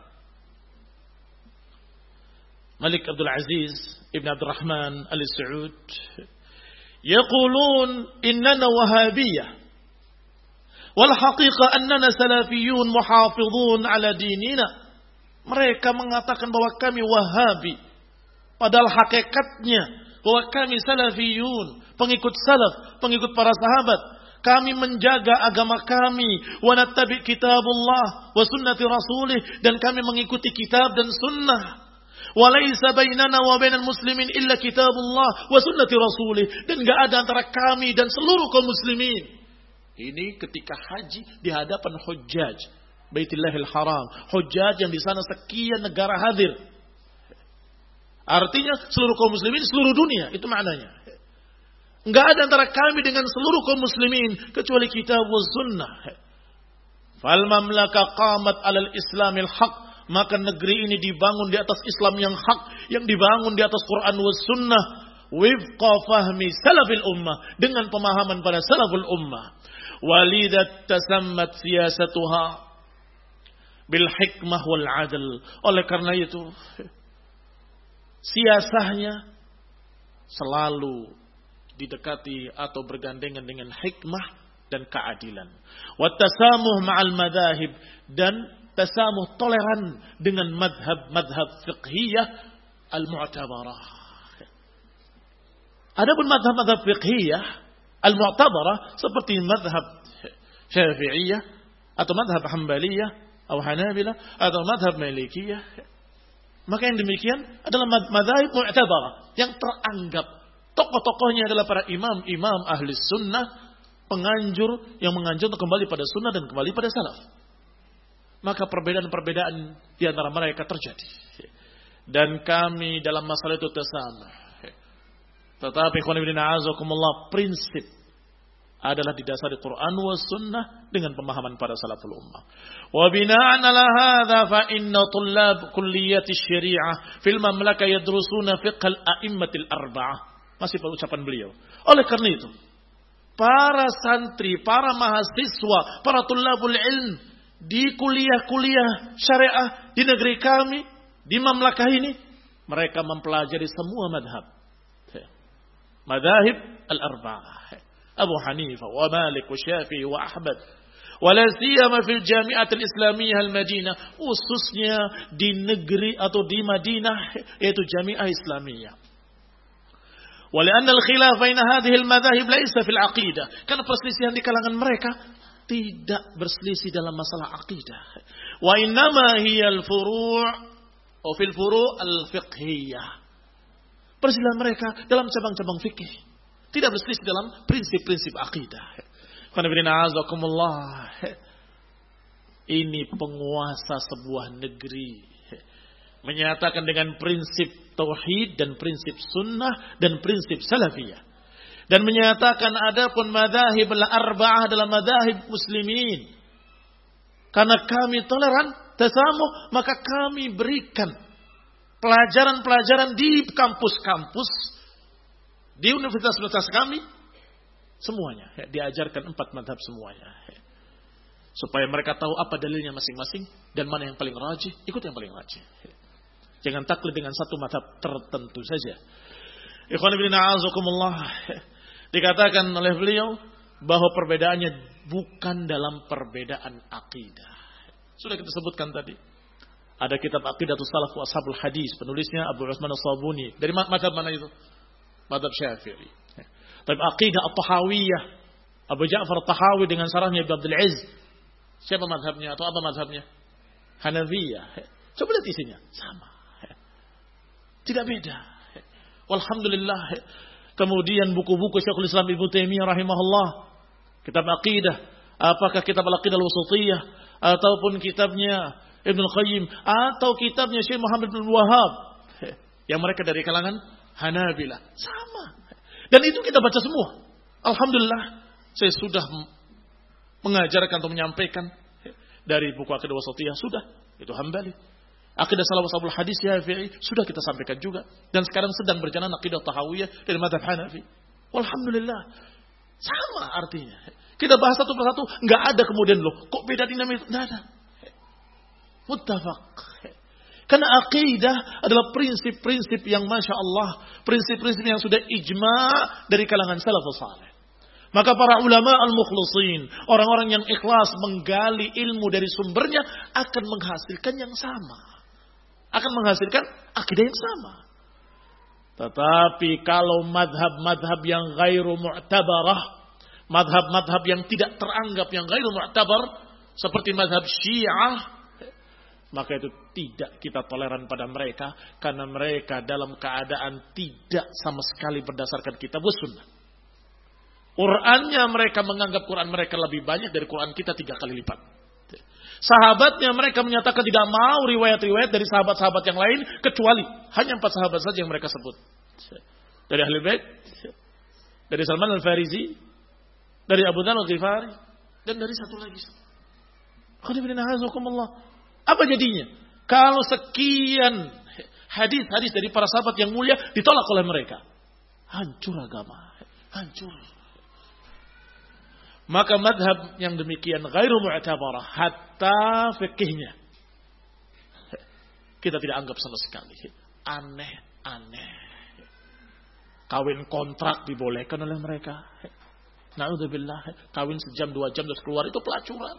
Malik Abdul Aziz Ibn Abdurrahman Al-Saud yaqulun innana wahabiyah wal haqiqa annana salafiyun muhafizun ala dinina. Mereka mengatakan bahwa kami wahabi, padahal hakikatnya bahwa kami salafiyun, pengikut salaf, pengikut para sahabat. Kami menjaga agama kami, wa nattabi kitabullah wa sunnati rasulih, dan kami mengikuti kitab dan sunnah. Walaysa bainana wa bainal muslimin illa kitabullah wa sunnati rasulih, dan enggak ada antara kami dan seluruh kaum muslimin. Ini ketika haji di hadapan hujjaj Baitullahil Haram, hujjaj yang di sana sekian negara hadir. Artinya seluruh kaum muslimin, seluruh dunia. Itu maknanya. Enggak ada antara kami dengan seluruh kaum muslimin kecuali kitab wa sunnah. Fal mamlaka qamat 'alal islamil haq. Maka negeri ini dibangun di atas Islam yang hak, yang dibangun di atas Quran wa sunnah, wifqa fahmi salafil ummah, dengan pemahaman pada salaful ummah. Walidat tasammat siyasatuha bil hikmah wal adl. Oleh karena itu, siasahnya selalu didekati atau bergandengan dengan hikmah dan keadilan. Wat tasamuh ma'al madahib, dan tasamuh toleran dengan madhab-madhab fiqhiyah al-mu'tabarah. Adapun madhab-madhab fiqhiyah al-mu'tabarah seperti madhab Syafi'iyah atau madhab Hanbaliyah atau Hanabilah atau madhab Malikiyah, maka yang demikian adalah madhab mu'tabarah yang teranggap tokoh-tokohnya adalah para imam-imam ahli sunnah, penganjur yang menganjur untuk kembali pada sunnah dan kembali pada salaf. Maka perbedaan-perbedaan di antara mereka terjadi. Dan kami dalam masalah itu tersamuh. Tetapi prinsip adalah didasari Quran wa sunnah dengan pemahaman para salaful ummah. Wa bina'an ala hadha fa inna tullab kulliyati syari'ah fil mamlakah yadrusuna fiqh al-a'immatil arba'ah. Masih ucapan beliau. Oleh karena itu, para santri, para mahasiswa, para tullabul ilm di kuliah-kuliah syariah di negeri kami, di mamlakah ini, mereka mempelajari semua madhab. Madhahib al-arba'ah. Abu Hanifah, wa Malik, wa Syafi'i, wa Ahmad. Wala siyama fil jami'at al-islamiyah al-Madinah. Khususnya di negeri atau di Madinah, yaitu jami'ah Islamiyah. Walianna al-khilaf baina hadhihi al-madhahib laysa fil aqidah. Karena perselisihan di kalangan mereka tidak berselisih dalam masalah akidah. Wa innama hiya al-furu' wa fil furu' al-fiqhiyah. Perselisihan mereka dalam cabang-cabang fikih, tidak berselisih dalam prinsip-prinsip akidah. Ini penguasa sebuah negeri menyatakan dengan prinsip tauhid dan prinsip sunnah dan prinsip salafiyah. Dan menyatakan adapun madzhab al-arba'ah adalah madzhab muslimin. Karena kami toleran, tasamuh, maka kami berikan pelajaran-pelajaran di kampus-kampus, di universitas-universitas kami, semuanya. Diajarkan 4 madzhab semuanya. Supaya mereka tahu apa dalilnya masing-masing dan mana yang paling rajih, ikut yang paling rajih. Jangan taklid dengan satu madzhab tertentu saja. Ikhwan fillah a'azakumullah. Dikatakan oleh beliau bahwa perbedaannya bukan dalam perbedaan akidah. Sudah kita sebutkan tadi. Ada kitab Aqidatus Salaf wa Ashabul Hadis, penulisnya Abu Utsman As-Sabuni. Dari mazhab mana itu? Mazhab Syafi'i. Tapi Aqidah At-Tahawiyah, Abu Ja'far At-Tahawi dengan syarahnya Ibnu Abdul Aziz. Siapa mazhabnya atau apa mazhabnya? Hanafiyah. Coba lihat isinya, sama. Tidak beda. Walhamdulillah. Kemudian buku-buku Syekhul Islam Ibnu Taimiyah rahimahullah, kitab Aqidah, apakah kitab Al-Aqidah Al-Wasithiyah ataupun kitabnya Ibnu Qayyim atau kitabnya Syekh Muhammad bin Wahhab, yang mereka dari kalangan Hanabilah, sama. Dan itu kita baca semua. Alhamdulillah, saya sudah mengajarkan atau menyampaikan dari buku Aqidah Wasithiyah, sudah, itu Hambali. Aqidah Salaf Ashabul Hadis Syafi'i sudah kita sampaikan juga, dan sekarang sedang berjalan Aqidah Tahawiyah dari mazhab Hanafi. Walhamdulillah, sama artinya. Kita bahas satu persatu, enggak ada kemudian loh, kok beda dinamika, enggak ada. Muttafaq. Karena aqidah adalah prinsip-prinsip yang Masya Allah, prinsip-prinsip yang sudah ijma' dari kalangan salafus saleh. Maka para ulama al-mukhlisin, orang-orang yang ikhlas menggali ilmu dari sumbernya, akan menghasilkan yang sama. Akan menghasilkan akidah yang sama. Tetapi kalau madhab-madhab yang ghairu mu'tabarah, madhab-madhab yang tidak teranggap, yang ghairu mu'tabar, seperti madhab Syiah, maka itu tidak kita toleran pada mereka, karena mereka dalam keadaan tidak sama sekali berdasarkan kitab wa sunnah. Qurannya mereka menganggap Quran mereka lebih banyak dari Quran kita 3 kali lipat. Sahabatnya mereka menyatakan tidak mau riwayat-riwayat dari sahabat-sahabat yang lain, kecuali hanya 4 sahabat saja yang mereka sebut. Dari Ahlul Bait, dari Salman Al-Farisi, dari Abu Dzar Al-Ghifari, dan dari satu lagi. Apa jadinya? Kalau sekian hadis-hadis dari para sahabat yang mulia ditolak oleh mereka, hancur agama, hancur. Maka madhab yang demikian ghairu mu'tabarah, hatta fikihnya kita tidak anggap sama sekali. Aneh-aneh. Kawin kontrak dibolehkan oleh mereka. Na'udzubillah, kawin sejam 2 jam terus keluar, itu pelacuran.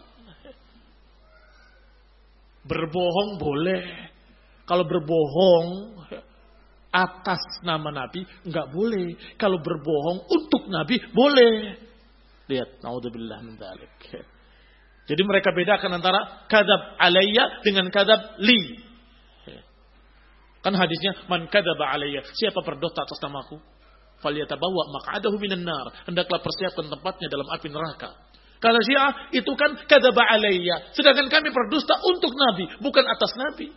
Berbohong boleh. Kalau berbohong atas nama Nabi enggak boleh. Kalau berbohong untuk Nabi boleh. Lihat, naudzubillah min dzalik. Jadi mereka bedakan antara kadzab alayya dengan kadzab li. Kan hadisnya man kadzaba alayya, siapa berdusta atas namaku, falyatabawwa maq'adahu minan nar, hendaklah persiapkan tempatnya dalam api neraka. Kalau Syiah itu kan kadzaba alayya, sedangkan kami berdusta untuk Nabi, bukan atas Nabi.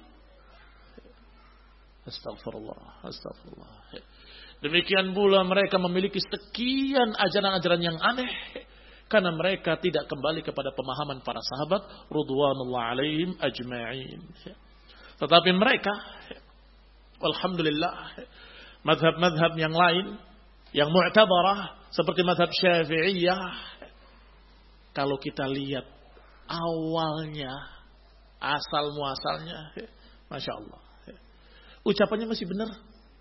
Astagfirullah, astagfirullah. Demikian pula mereka memiliki sekian ajaran-ajaran yang aneh karena mereka tidak kembali kepada pemahaman para sahabat radhiyallahu alaihim ajma'in. Tetapi mereka, alhamdulillah, mazhab-mazhab yang lain yang mu'tabarah seperti mazhab Syafi'iyah, kalau kita lihat awalnya, asal muasalnya, masya Allah, ucapannya masih benar.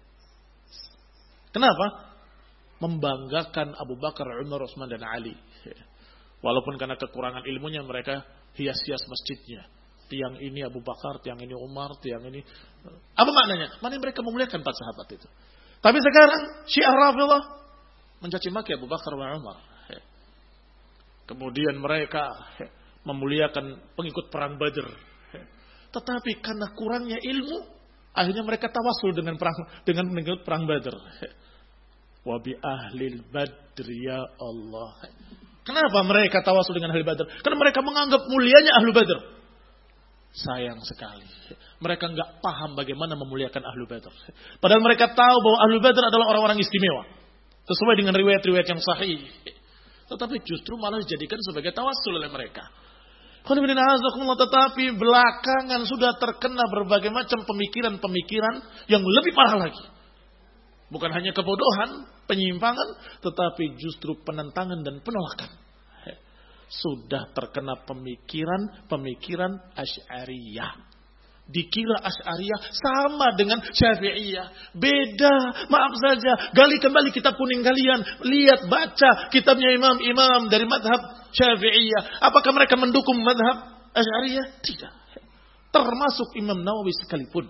Kenapa? Membanggakan Abu Bakar, Umar, Utsman dan Ali. Walaupun karena kekurangan ilmunya mereka hias-hias masjidnya. Tiang ini Abu Bakar, tiang ini Umar, tiang ini. Apa maknanya? Maknanya mereka memuliakan 4 sahabat itu. Tapi sekarang Syiah Rafidhah mencaci maki Abu Bakar dan Umar. Kemudian mereka memuliakan pengikut perang Badr. Tetapi karena kurangnya ilmu, akhirnya mereka tawasul dengan mengikut perang Badr. Wa bi ahlil badr ya Allah. Kenapa mereka tawasul dengan ahli Badr? Karena mereka menganggap mulianya ahli Badr. Sayang sekali. Mereka enggak paham bagaimana memuliakan ahli Badr. Padahal mereka tahu bahwa ahli Badr adalah orang-orang istimewa. Sesuai dengan riwayat-riwayat yang sahih. Tetapi justru malah dijadikan sebagai tawasul oleh mereka. Tetapi belakangan sudah terkena berbagai macam pemikiran-pemikiran yang lebih parah lagi. Bukan hanya kebodohan, penyimpangan, tetapi justru penentangan dan penolakan. Sudah terkena pemikiran Asy'ariyah. Dikira Asy'ariyah sama dengan Syafi'iyah. Beda, maaf saja. Gali kembali kitab kuning kalian. Lihat, baca kitabnya imam-imam dari madhab Syafi'iyah. Apakah mereka mendukung madhab Asy'ariyah? Tidak. Termasuk Imam Nawawi sekalipun.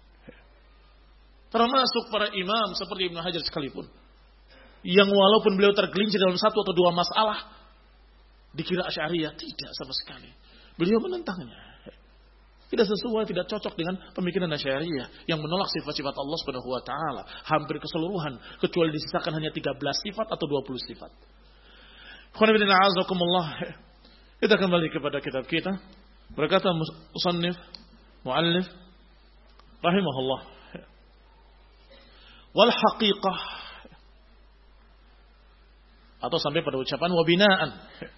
Termasuk para imam seperti Ibnu Hajar sekalipun. Yang walaupun beliau tergelincir dalam 1 atau 2 masalah, dikira Asy'ariyah. Tidak sama sekali. Beliau menentangnya. Tidak sesuai, tidak cocok dengan pemikiran Asy'ariyah yang menolak sifat-sifat Allah Subhanahu wa taala hampir keseluruhan, kecuali disisakan hanya 13 sifat atau 20 sifat. Kita kembali kepada kitab kita. Berkata musannif, muallif rahimahullah, wal haqiqah, atau sampai pada ucapan wabinaan.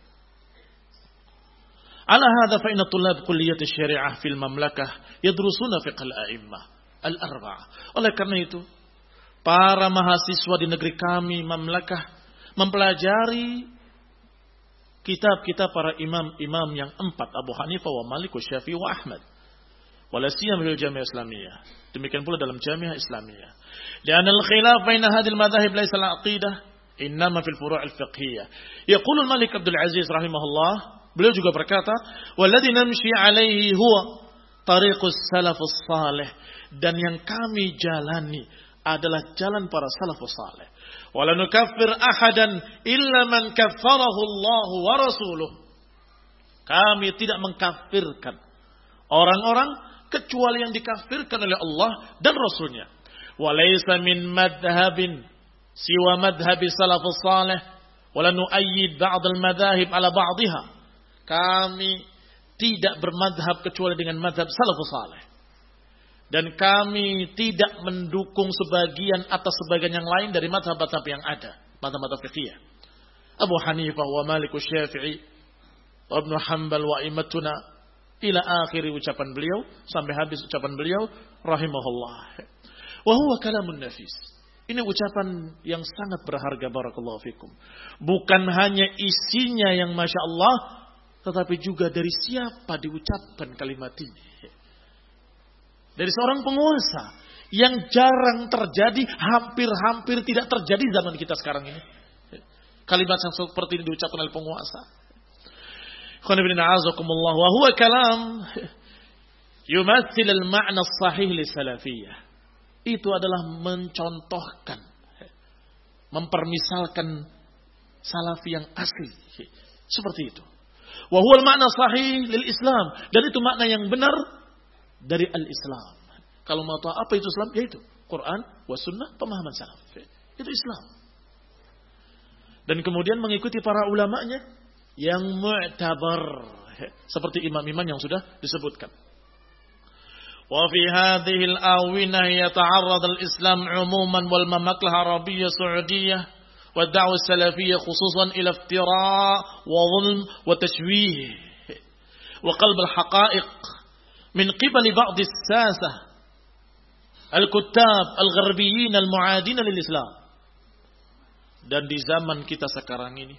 Ala hadha fa inna tullab kulliyat asy-syari'ah fil mamlakah yadrusuna fiqh al-a'immah al-arba'ah. Oleh karena itu, para mahasiswa di negeri kami mamlakah mempelajari kitab-kitab para imam-imam yang 4, Abu Hanifah wa Malik wa Syafi'i wa Ahmad. Wala siyama fil Jami'ah Islamiyah. Demikian pula dalam Jami'ah Islamiyah. Li'anna al-khilaf baina hadhihi al-madhahib laysa al-aqidah, innama fil furu' al-fiqhiyah. Yaqulu al-Malik Abdul Aziz rahimahullah, beliau juga berkata, "Walladzi namshi 'alaihi huwa tariqus salafus salih." Dan yang kami jalani adalah jalan para salafus salih. Wa la nukaffir ahadan illa man kaffarahu Allah wa rasuluh. Kami tidak mengkafirkan orang-orang kecuali yang dikafirkan oleh Allah dan Rasulnya. Wa laysa min madhhabin siwa madhhabi salafus salih wa la nu'ayyid ba'd al-madhahib ala ba'dihha. Kami tidak bermadhab kecuali dengan madhab salafus saleh. Dan kami tidak mendukung sebagian atas sebagian yang lain dari madhab-madhab yang ada. Madhab-madhab fiqhiyah. Abu Hanifah wa Malik Syafi'i wa Ibnu Hanbal wa imatuna ila akhir ucapan beliau sampai habis ucapan beliau rahimahullah. Wa huwa kalamun nafis. Ini ucapan yang sangat berharga barakallahu fikum. Bukan hanya isinya yang masya Allah, tetapi juga dari siapa diucapkan kalimat ini. Dari seorang penguasa yang jarang terjadi, hampir-hampir tidak terjadi zaman kita sekarang ini. Kalimat yang seperti ini diucapkan oleh penguasa. Wa huwa kalam yumathil al-ma'na as-sahih li salafiyah. Itu adalah mencontohkan, mempermisalkan salafi yang asli. Seperti itu. Wa huwa al-ma'na sahih lil Islam. Dan itu makna yang benar dari al-Islam. Kalau mau tahu apa itu Islam, yaitu Quran wa sunnah, pemahaman salaf. Itu Islam. Dan kemudian mengikuti para ulamanya yang mu'tabar. Seperti imam-imam yang sudah disebutkan. Wa fi hadhihi al-awinah yata'arrad al-Islam umuman wal mamlakah Arabiyyah Saudiyah wa ad-da'wah salafiyah khususan ila iftira' wa dhulm wa tashwih wa qalb al-haqa'iq من قبل بعض الساسة الكتاب الغربيين المعادين للإسلام. Dan di zaman kita sekarang ini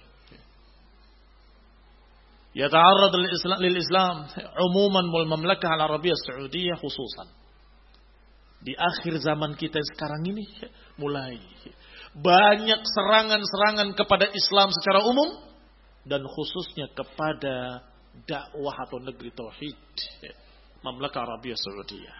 يتعرض للإسلام عموما والمملكة العربية السعودية خصوصا. Di akhir zaman kita sekarang ini mulai banyak serangan-serangan kepada Islam secara umum dan khususnya kepada dakwah atau negeri tauhid Mamlakah Arabia Saudiyah.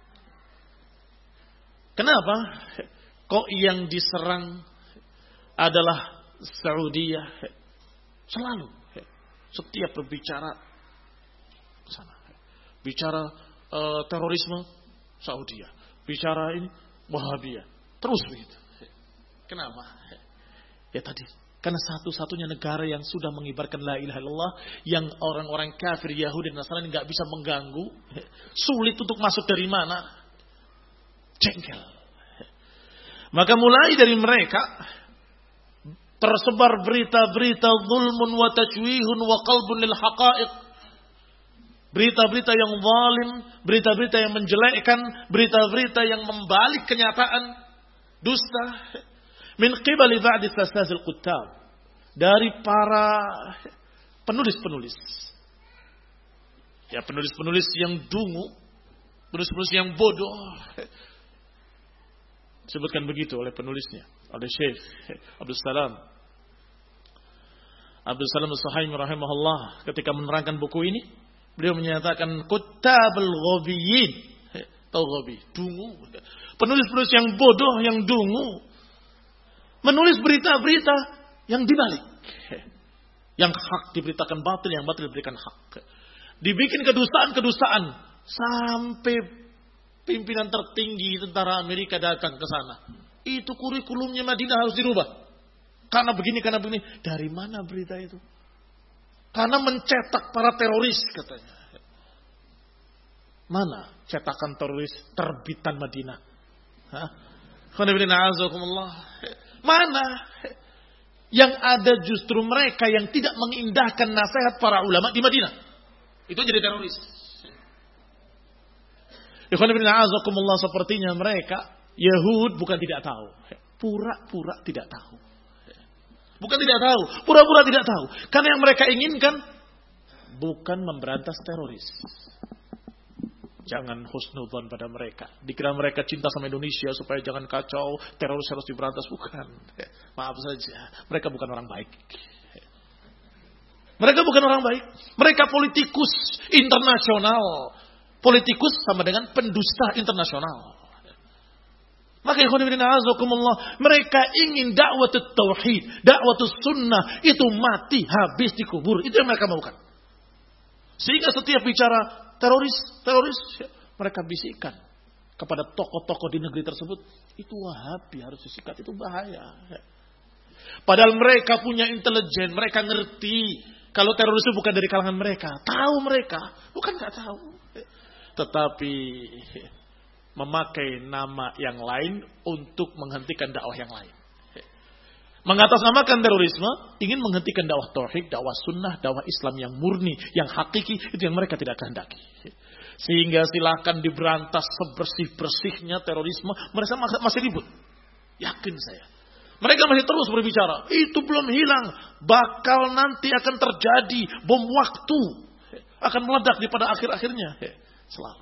Kenapa? Kok yang diserang adalah Saudiyah? Selalu. Setiap berbicara ke sana. Bicara terorisme, Saudiyah. Bicara ini, Wahabiyah. Terus begitu. Kenapa? Ya tadi. Karena satu-satunya negara yang sudah mengibarkan la ilaha illallah, yang orang-orang kafir, Yahudi dan Nasrani nggak bisa mengganggu, sulit untuk masuk dari mana, jengkel. Maka mulai dari mereka tersebar berita-berita zulmun wa tajwihun wa qalbun lil haqa'iq. Berita-berita yang zalim, berita-berita yang menjelekkan, berita-berita yang membalik kenyataan, dusta. Min qibali ba'di sasazil quttab, dari para penulis-penulis. Ya, penulis-penulis yang dungu, penulis-penulis yang bodoh. Disebutkan begitu oleh penulisnya, oleh Syekh Abdul Salam As-Suhaimi rahimahullah ketika menerangkan buku ini, beliau menyatakan quttabul ghabiyyin. Tahu ghabi, dungu. Penulis-penulis yang bodoh, yang dungu. Menulis berita-berita yang dibalik. Yang hak diberitakan batil, yang batil diberikan hak. Dibikin kedustaan-kedustaan. Sampai pimpinan tertinggi tentara Amerika datang ke sana. Itu kurikulumnya Madinah harus dirubah. Karena begini. Dari mana berita itu? Karena mencetak para teroris katanya. Mana cetakan teroris terbitan Madinah? Hah? Mana? Yang ada justru mereka yang tidak mengindahkan nasihat para ulama di Madinah. Itu jadi teroris. Sepertinya mereka Yahud bukan tidak tahu. Pura-pura tidak tahu. Bukan tidak tahu. Pura-pura tidak tahu. Karena yang mereka inginkan bukan memberantas teroris. Jangan husnudzon pada mereka. Dikira mereka cinta sama Indonesia supaya jangan kacau, teroris harus diberantas. Bukan. Maaf saja. Mereka bukan orang baik. Mereka bukan orang baik. Mereka politikus internasional. Politikus sama dengan pendusta internasional. Maka mereka ingin dakwah tauhid, dakwah sunnah itu mati, habis dikubur. Itu yang mereka maukan. Sehingga setiap bicara teroris, mereka bisikan kepada tokoh-tokoh di negeri tersebut, itu Wahabi, harus disikat, itu bahaya. Padahal mereka punya intelijen, mereka ngerti Kalau teroris itu bukan dari kalangan mereka, tahu mereka, bukan nggak tahu, tetapi memakai nama yang lain untuk menghentikan dakwah yang lain. Mengatasnamakan terorisme, ingin menghentikan dakwah tauhid, dakwah sunnah, dakwah Islam yang murni, yang hakiki, itu yang mereka tidak kehendaki. Sehingga silakan diberantas sebersih-bersihnya terorisme, mereka masih ribut. Yakin saya. Mereka masih terus berbicara, itu belum hilang, bakal nanti akan terjadi bom waktu, akan meledak di pada akhir-akhirnya. Selalu.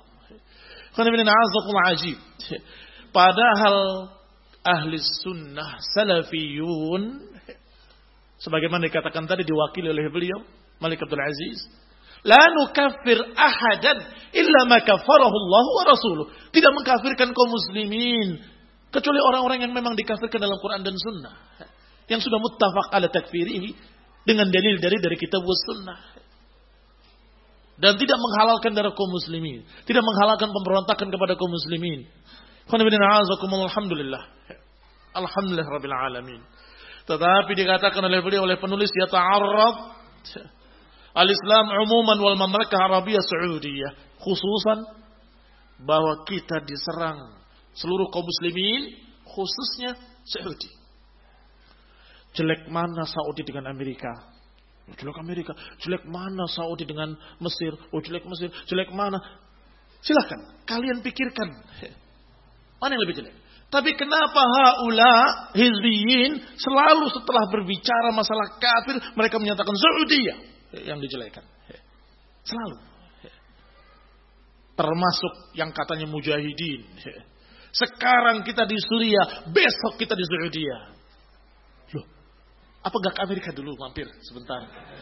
Padahal ahli sunnah salafiyun, sebagaimana dikatakan tadi diwakili oleh beliau Malik Abdul Aziz, la nukaffir ahadan illa ma kaffarahu Allah wa rasuluh. Tidak mengkafirkan kaum muslimin kecuali orang-orang yang memang dikafirkan dalam Quran dan sunnah, yang sudah muttafaq ala takfirihi dengan dalil dari kitab was sunnah. Dan tidak menghalalkan darah kaum muslimin, tidak menghalalkan pemberontakan kepada kaum muslimin. Alhamdulillah. Alhamdulillah rabbil alamin. Tetapi dikatakan oleh beliau, oleh penulis, yata'arrad al-Islam umuman wal mamlakah Arabiyah Saudiyah khususan, bahwa kita diserang seluruh kaum muslimin, khususnya Saudi. Jelek mana Saudi dengan Amerika? Jelek Amerika. Jelek mana Saudi dengan Mesir? Oh jelek Mesir. Jelek mana? Silakan kalian pikirkan. Mana yang lebih jelek? Tapi kenapa haula hizbiyin selalu setelah berbicara masalah kafir mereka menyatakan Saudiyah yang dijelekan? Selalu. Termasuk yang katanya mujahidin. Sekarang kita di Suriah, besok kita di Saudiyah. Loh, apa enggak ke Amerika dulu mampir sebentar?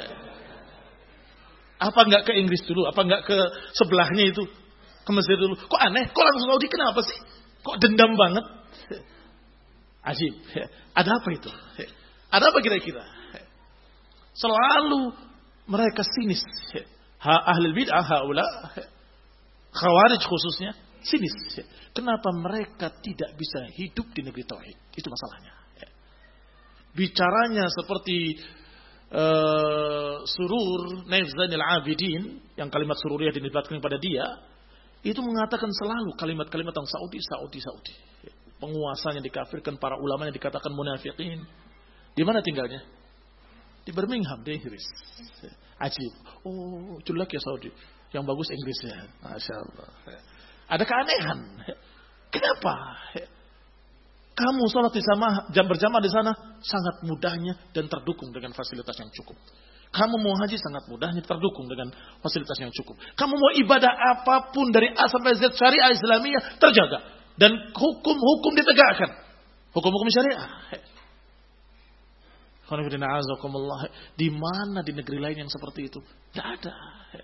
Apa enggak ke Inggris dulu? Apa enggak ke sebelahnya itu? Ke Mesir dulu? Kok aneh? Kok langsung Saudi? Kenapa sih? Kok dendam banget? Ajib. Ada apa itu? Ada apa kira-kira? Selalu mereka sinis. Ahlul bid'ah haula, khawarij khususnya, sinis. Kenapa mereka tidak bisa hidup di negeri tauhid? Itu masalahnya. Bicaranya seperti Surur Naif Zainal Abidin, yang kalimat sururiyah dinisbatkan kepada dia, itu mengatakan selalu kalimat-kalimat tentang Saudi. Penguasanya dikafirkan, para ulamanya dikatakan munafiqin. Di mana tinggalnya? Di Birmingham, di Inggris. Ajib. Oh, jelek ya Saudi. Yang bagus Inggrisnya. Masya Allah. Ada keanehan. Kenapa? Kamu sholat di sana, jam berjamaah di sana sangat mudahnya dan terdukung dengan fasilitas yang cukup. Kamu mau haji sangat mudahnya terdukung dengan fasilitas yang cukup. Kamu mau ibadah apapun dari A sampai Z syariah Islamiyah terjaga. Dan hukum-hukum ditegakkan. Hukum-hukum syariah. Di mana di negeri lain yang seperti itu? Tidak ada.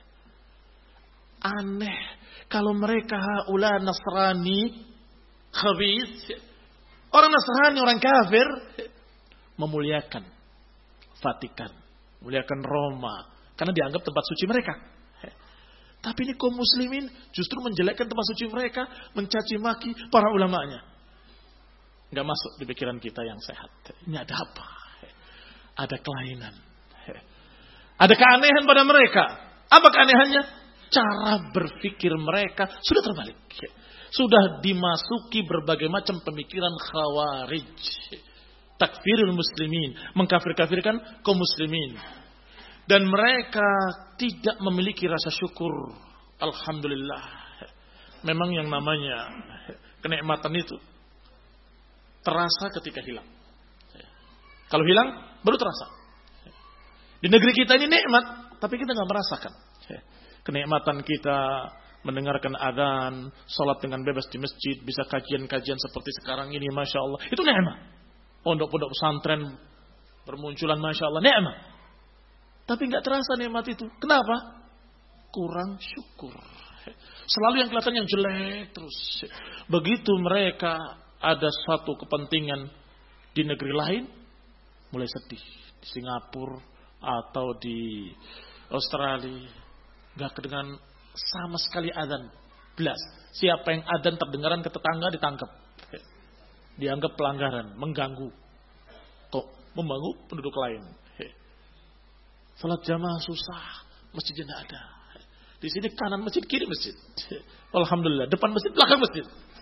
Aneh. Kalau mereka haula Nasrani khabith, orang Nasrani, orang kafir, memuliakan Vatikan, memuliakan Roma, karena dianggap tempat suci mereka. Tapi ini kaum muslimin justru menjelekkan tempat suci mereka, mencaci maki para ulamanya. Enggak masuk di pikiran kita yang sehat. Ini ada apa? Ada kelainan. Ada keanehan pada mereka. Apa keanehannya? Cara berpikir mereka sudah terbalik. Sudah dimasuki berbagai macam pemikiran khawarij. Takfirul muslimin, mengkafir-kafirkan kaum muslimin. Dan mereka tidak memiliki rasa syukur. Alhamdulillah. Memang yang namanya kenikmatan itu terasa ketika hilang. Kalau hilang, baru terasa. Di negeri kita ini nikmat, tapi kita nggak merasakan. Kenikmatan kita mendengarkan adzan, sholat dengan bebas di masjid, bisa kajian-kajian seperti sekarang ini, Masya Allah. Itu nikmat. Pondok-pondok pesantren bermunculan, Masya Allah, nikmat. Tapi nggak terasa nikmat itu. Kenapa? Kurang syukur. Selalu yang kelihatan yang jelek terus. Begitu mereka ada suatu kepentingan di negeri lain, mulai sedih. Di Singapura atau di Australia, nggak kedengaran sama sekali adzan. Belas. Siapa yang adzan terdengaran ke tetangga ditangkap. Dianggap pelanggaran, mengganggu. Kok membangun penduduk lain. Salat jamaah susah, masjidnya tidak ada. Di sini kanan masjid, kiri masjid. Alhamdulillah, depan masjid, belakang masjid.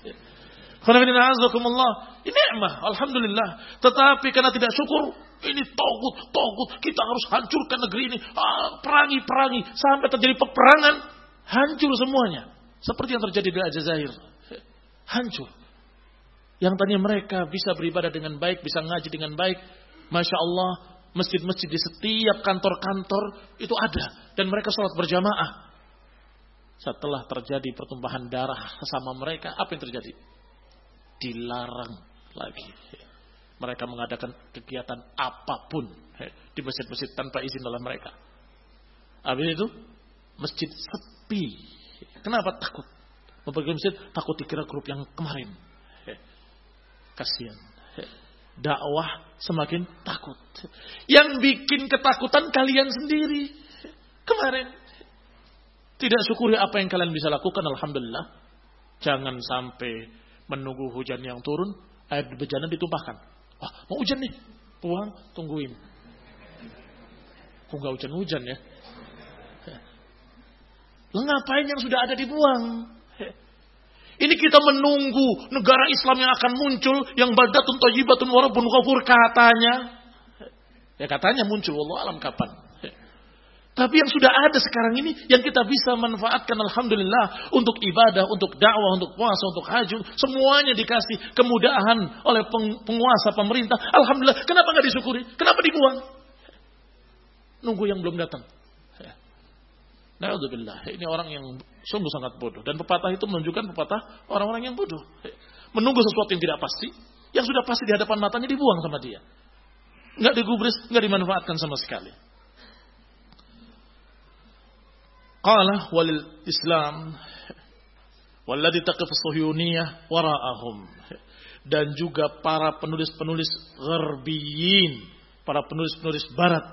Ini nikmah, alhamdulillah. Tetapi karena tidak syukur, ini togut, kita harus hancurkan negeri ini. Perangi, sampai terjadi peperangan, hancur semuanya. Seperti yang terjadi di Aljazair. Hancur. Yang tadinya mereka bisa beribadah dengan baik, bisa ngaji dengan baik. Masya Allah, masjid-masjid di setiap kantor-kantor itu ada. Dan mereka sholat berjamaah. Setelah terjadi pertumpahan darah sesama mereka, apa yang terjadi? Dilarang lagi. Mereka mengadakan kegiatan apapun di masjid-masjid tanpa izin oleh mereka. Habis itu, masjid sepi. Kenapa? Takut. Mempergi masjid, takut dikira grup yang kemarin. Kasihan. Dakwah semakin takut. Yang bikin ketakutan kalian sendiri. Kemarin. Tidak syukuri apa yang kalian bisa lakukan, alhamdulillah. Jangan sampai menunggu hujan yang turun, air bejana ditumpahkan. Mau hujan nih, buang, tungguin. Kok gak hujan-hujan ya? Ngapain yang sudah ada dibuang? Ini kita menunggu negara Islam yang akan muncul, yang baldatun thayyibatun wa rabbun ghafur katanya. Ya katanya muncul, wallahu alam kapan. Tapi yang sudah ada sekarang ini, yang kita bisa manfaatkan alhamdulillah untuk ibadah, untuk dakwah, untuk puasa, untuk haji, semuanya dikasih kemudahan oleh penguasa pemerintah. Alhamdulillah, kenapa nggak disyukuri? Kenapa dibuang? Nunggu yang belum datang. Na'udzubillah, ini orang yang sungguh sangat bodoh. Dan pepatah itu menunjukkan pepatah orang-orang yang bodoh. Menunggu sesuatu yang tidak pasti, yang sudah pasti di hadapan matanya dibuang sama dia. Nggak digubris, nggak dimanfaatkan sama sekali. Qala walil Islam walladhi taqif as-suhyuniyah wara'ahum, dan juga para penulis-penulis gharbiyin, para penulis-penulis barat,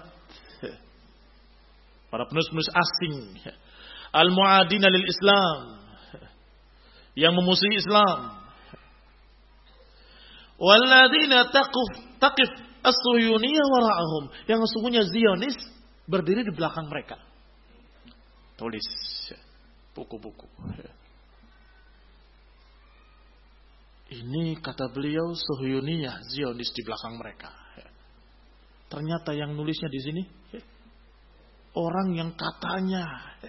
para penulis-penulis asing, al-mu'adina lil Islam, yang memusuhi Islam, walladzina taqif as-suhyuniyah wara'ahum, yang sesungguhnya Zionis berdiri di belakang mereka. Tulis buku-buku. Ini kata beliau Suhyuniyah, Zionis di belakang mereka. Ternyata yang nulisnya di sini orang yang katanya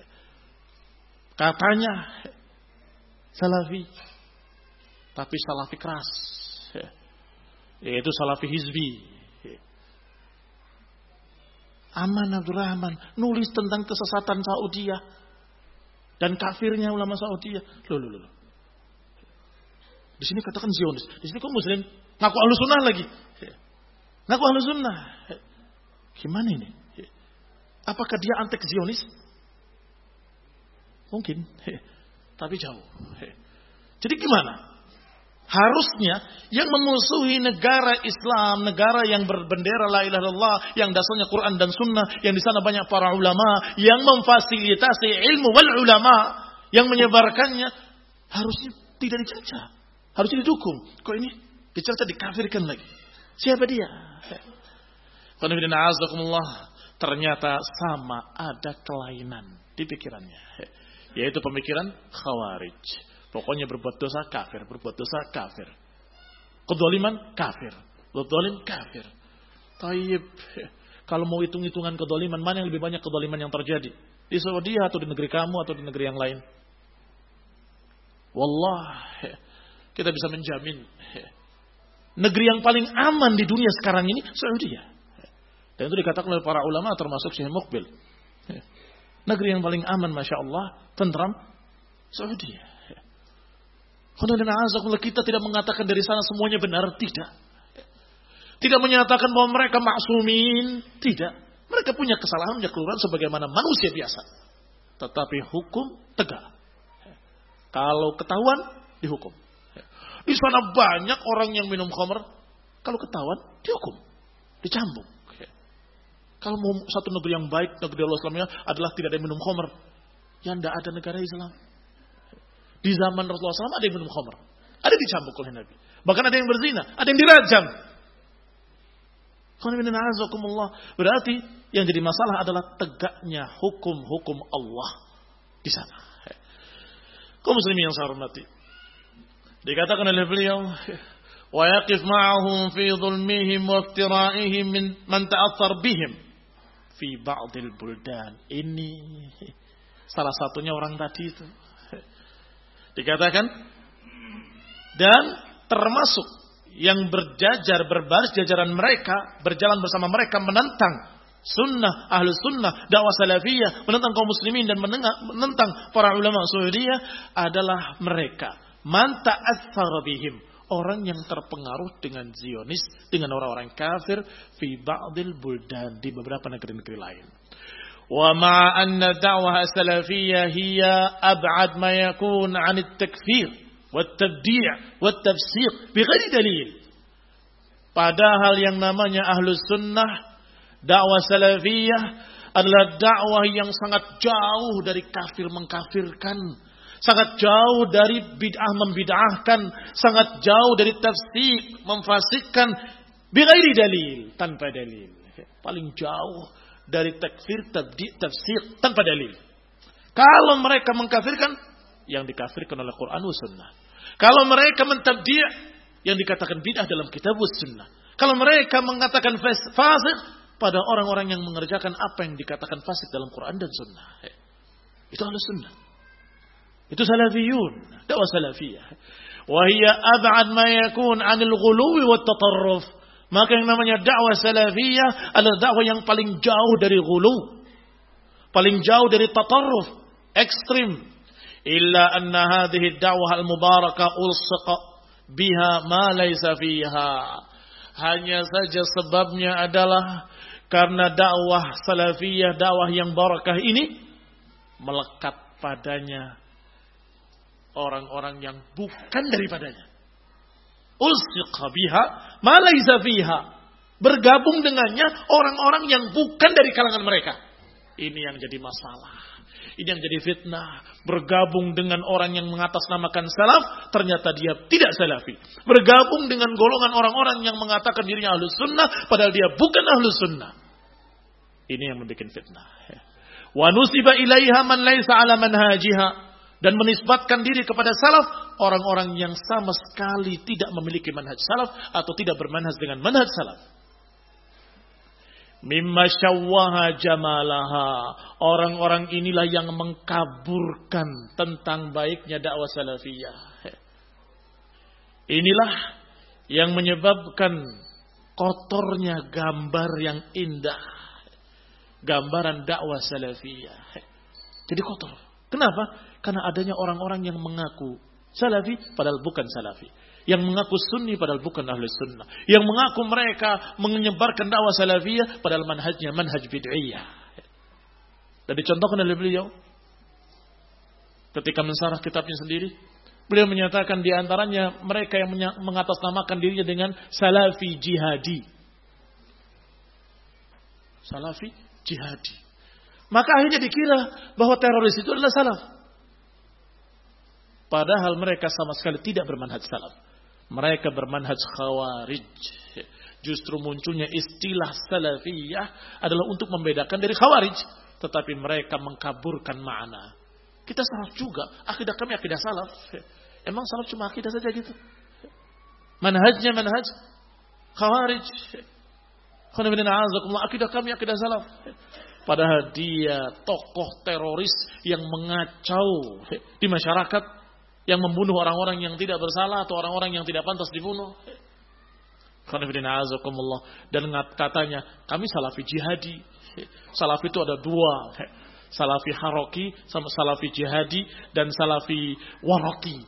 Salafi, tapi Salafi keras, yaitu Salafi Hizbi. Aman Abdurrahman nulis tentang kesesatan Saudiyah dan kafirnya ulama Saudiyah. Loh. Di sini katakan Zionis, di sini kok Muslim ngaku Ahlussunnah lagi. Ngaku Ahlussunnah. Gimana ini? Apakah dia antek Zionis? Mungkin, tapi jauh. Jadi gimana? Harusnya yang memusuhi negara Islam, negara yang berbendera la ilaha illallah, yang dasarnya Quran dan Sunnah, yang di sana banyak para ulama, yang memfasilitasi ilmu wal ulama, yang menyebarkannya, harusnya tidak dicerca, harusnya didukung. Kok ini dicerca, dikafirkan lagi? Siapa dia? Ternyata sama ada kelainan di pikirannya, yaitu pemikiran Khawarij. Pokoknya berbuat dosa kafir, berbuat dosa kafir. Kedoliman kafir, dolim kafir. Taib. Kalau mau hitung-hitungan kedoliman, mana yang lebih banyak kedoliman yang terjadi? Di Saudi atau di negeri kamu atau di negeri yang lain? Wallah, kita bisa menjamin negeri yang paling aman di dunia sekarang ini Saudi. Dan itu dikatakan oleh para ulama termasuk Syekh Muqbil. Negeri yang paling aman, Masya Allah, tentram, Saudi. Kita tidak mengatakan dari sana semuanya benar, tidak. Tidak menyatakan bahwa mereka maksumin, tidak. Mereka punya kesalahan, punya kelurahan sebagaimana manusia biasa. Tetapi hukum tegak. Kalau ketahuan, dihukum. Di sana banyak orang yang minum khamr, kalau ketahuan, dihukum, dicambuk. Kalau mau satu negeri yang baik, negeri Allah Islamnya adalah tidak ada yang minum khamr. Ya tidak ada negara Islam. Di zaman Rasulullah SAW ada yang minum khamr, ada yang dicambuk oleh Nabi. Bahkan ada yang berzina, ada yang dirajam. Berarti yang jadi masalah adalah tegaknya hukum-hukum Allah di sana. Kaum muslimin yang saya hormati, dikatakan oleh beliau, wa yaqif ma'ahum fi dhulmihim wa iftira'ihim man ta'athar bihim fi ba'dil buldan. Ini salah satunya orang tadi itu. Dikatakan, dan termasuk yang berjajar, berbaris jajaran mereka, berjalan bersama mereka menentang sunnah, ahlus sunnah, dakwah salafiyah, menentang kaum muslimin dan menentang para ulama Saudiyah adalah mereka. Man ta'athara bihim, orang yang terpengaruh dengan Zionis, dengan orang-orang kafir fi ba'dil buldan, di beberapa negeri-negeri lain. Wa ma anna da'wah salafiyah hiya ab'ad ma yakun 'an at-takfir wat-tabdi' wat-tafsiq bighairi dalil. Padahal yang namanya ahlus sunnah, dakwah salafiyah adalah dakwah yang sangat jauh dari kafir mengkafirkan, sangat jauh dari bid'ah membid'ahkan, sangat jauh dari tafsik memfasikkan, bighairi dalil, tanpa dalil. Paling jauh dari takfir, tabdi', tafsik tanpa dalil. Kalau mereka mengkafirkan, yang dikafirkan oleh Quran wa sunnah. Kalau mereka mentabdi', yang dikatakan bid'ah dalam kitab wa sunnah. Kalau mereka mengatakan fasik, pada orang-orang yang mengerjakan apa yang dikatakan fasik dalam Quran dan sunnah. Itu ahlus sunnah. Itu salafiyun, dakwah salafiyah. Wa hiya ab'ad ma yakun 'anil ghuluwi wat tatarruf. Maka yang namanya dakwah salafiyah adalah dakwah yang paling jauh dari ghulu, paling jauh dari tatarruf, ekstrim. Illa anna hadhihi ad-da'wah al-mubarakah ulsaqa biha ma laysa fiha. Hanya saja sebabnya adalah karena dakwah salafiyah, dakwah yang barakah ini melekat padanya orang-orang yang bukan daripadanya. Ulsiqa biha ma laysa fiha. Bergabung dengannya orang-orang yang bukan dari kalangan mereka. Ini yang jadi masalah. Ini yang jadi fitnah. Bergabung dengan orang yang mengatasnamakan salaf, ternyata dia tidak salafi. Bergabung dengan golongan orang-orang yang mengatakan dirinya ahlus sunnah, padahal dia bukan ahlus sunnah. Ini yang membuat fitnah. Wa nusiba ilaiha man laisa ala manhajiha, dan menisbatkan diri kepada salaf orang-orang yang sama sekali tidak memiliki manhaj salaf atau tidak bermanhaj dengan manhaj salaf. Mimma syawwaha jamalaha, orang-orang inilah yang mengkaburkan tentang baiknya dakwah salafiyah. Inilah yang menyebabkan kotornya gambar yang indah, gambaran dakwah salafiyah. Jadi kotor. Kenapa? Karena adanya orang-orang yang mengaku salafi padahal bukan salafi, yang mengaku sunni padahal bukan ahli sunnah, yang mengaku mereka menyebarkan dakwah salafiyah padahal manhajnya manhaj bid'iyah. Dan dicontohkan oleh beliau ketika mensarah kitabnya sendiri, beliau menyatakan di antaranya mereka yang mengatasnamakan dirinya dengan salafi jihadi. Salafi jihadi. Maka akhirnya dikira bahwa teroris itu adalah salaf. Padahal mereka sama sekali tidak bermanhaj salaf. Mereka bermanhaj khawarij. Justru munculnya istilah salafiyah adalah untuk membedakan dari khawarij. Tetapi mereka mengkaburkan makna. Kita salaf juga. Akidah kami akidah salaf. Emang salaf cuma akidah saja gitu? Manhajnya manhaj khawarij. Akidah kami akidah salaf. Padahal dia tokoh teroris yang mengacau di masyarakat, yang membunuh orang-orang yang tidak bersalah atau orang-orang yang tidak pantas dibunuh. Dan katanya kami salafi jihadi. Salafi itu ada dua, salafi haroki sama salafi jihadi dan salafi waroki.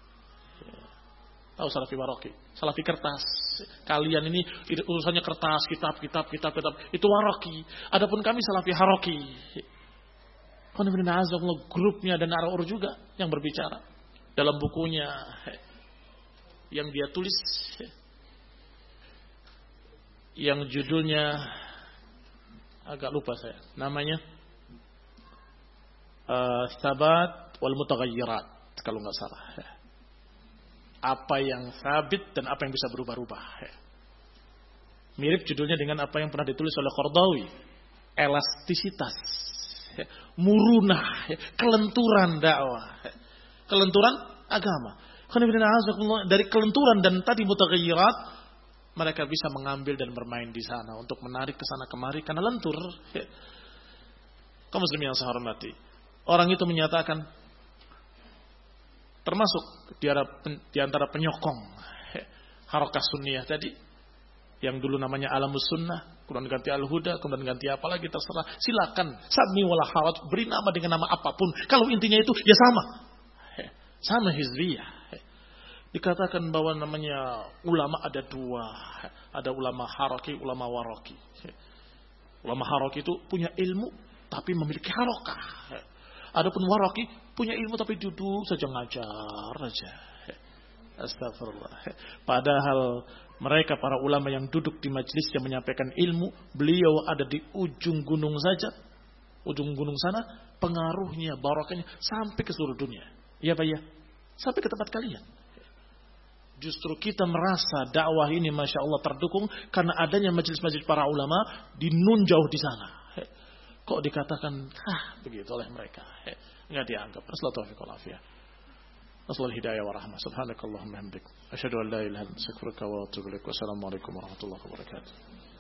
Tahu salafi waroki? Salafi kertas. Kalian ini urusannya kertas, kitab. Itu waroki. Adapun kami salafi haroki. Grupnya dan ar-ur juga yang berbicara dalam bukunya yang dia tulis, yang judulnya agak lupa saya namanya, Tsabat wal Mutaghayyirat kalau nggak salah. Apa yang sabit dan apa yang bisa berubah-ubah. Mirip judulnya dengan apa yang pernah ditulis oleh Qardawi. Elastisitas. Murunah. Kelenturan dakwah. Kelenturan agama. Dari kelenturan dan tadi mutaghayyirat, mereka bisa mengambil dan bermain di sana untuk menarik ke sana kemari karena lentur. Kaum muslimin yang saya hormati. Orang itu menyatakan termasuk di antara penyokong harakah sunniyah tadi, yang dulu namanya Alamus Sunnah, kemudian ganti Al-Huda, kemudian ganti apa lagi, terserah. Silakan, sabni wala haraj, beri nama dengan nama apapun. Kalau intinya itu ya sama. Sama hizbiyah. Dikatakan bahwa namanya ulama ada dua. Ada ulama haraki, ulama waraki. Ulama haraki itu punya ilmu tapi memiliki harakah. Adapun waraki punya ilmu tapi duduk saja ngajar aja. Astagfirullah. Padahal mereka para ulama yang duduk di majelis yang menyampaikan ilmu, beliau ada di ujung gunung saja. Ujung gunung sana, pengaruhnya, barakahnya sampai ke seluruh dunia. Ya Pak ya? Sampai ke tempat kalian. Justru kita merasa dakwah ini Masya Allah terdukung karena adanya majelis-majelis para ulama di nun jauh di sana. Kok dikatakan, begitu oleh mereka. Enggak dianggap. Rasulullah Assalamualaikum hidayah wa rahmah. Subhanakallahumma hamdik. Asyhadu an la ilaha illa anta astaghfiruka wa atubu ilaik. Wassalamualaikum warahmatullahi wabarakatuh.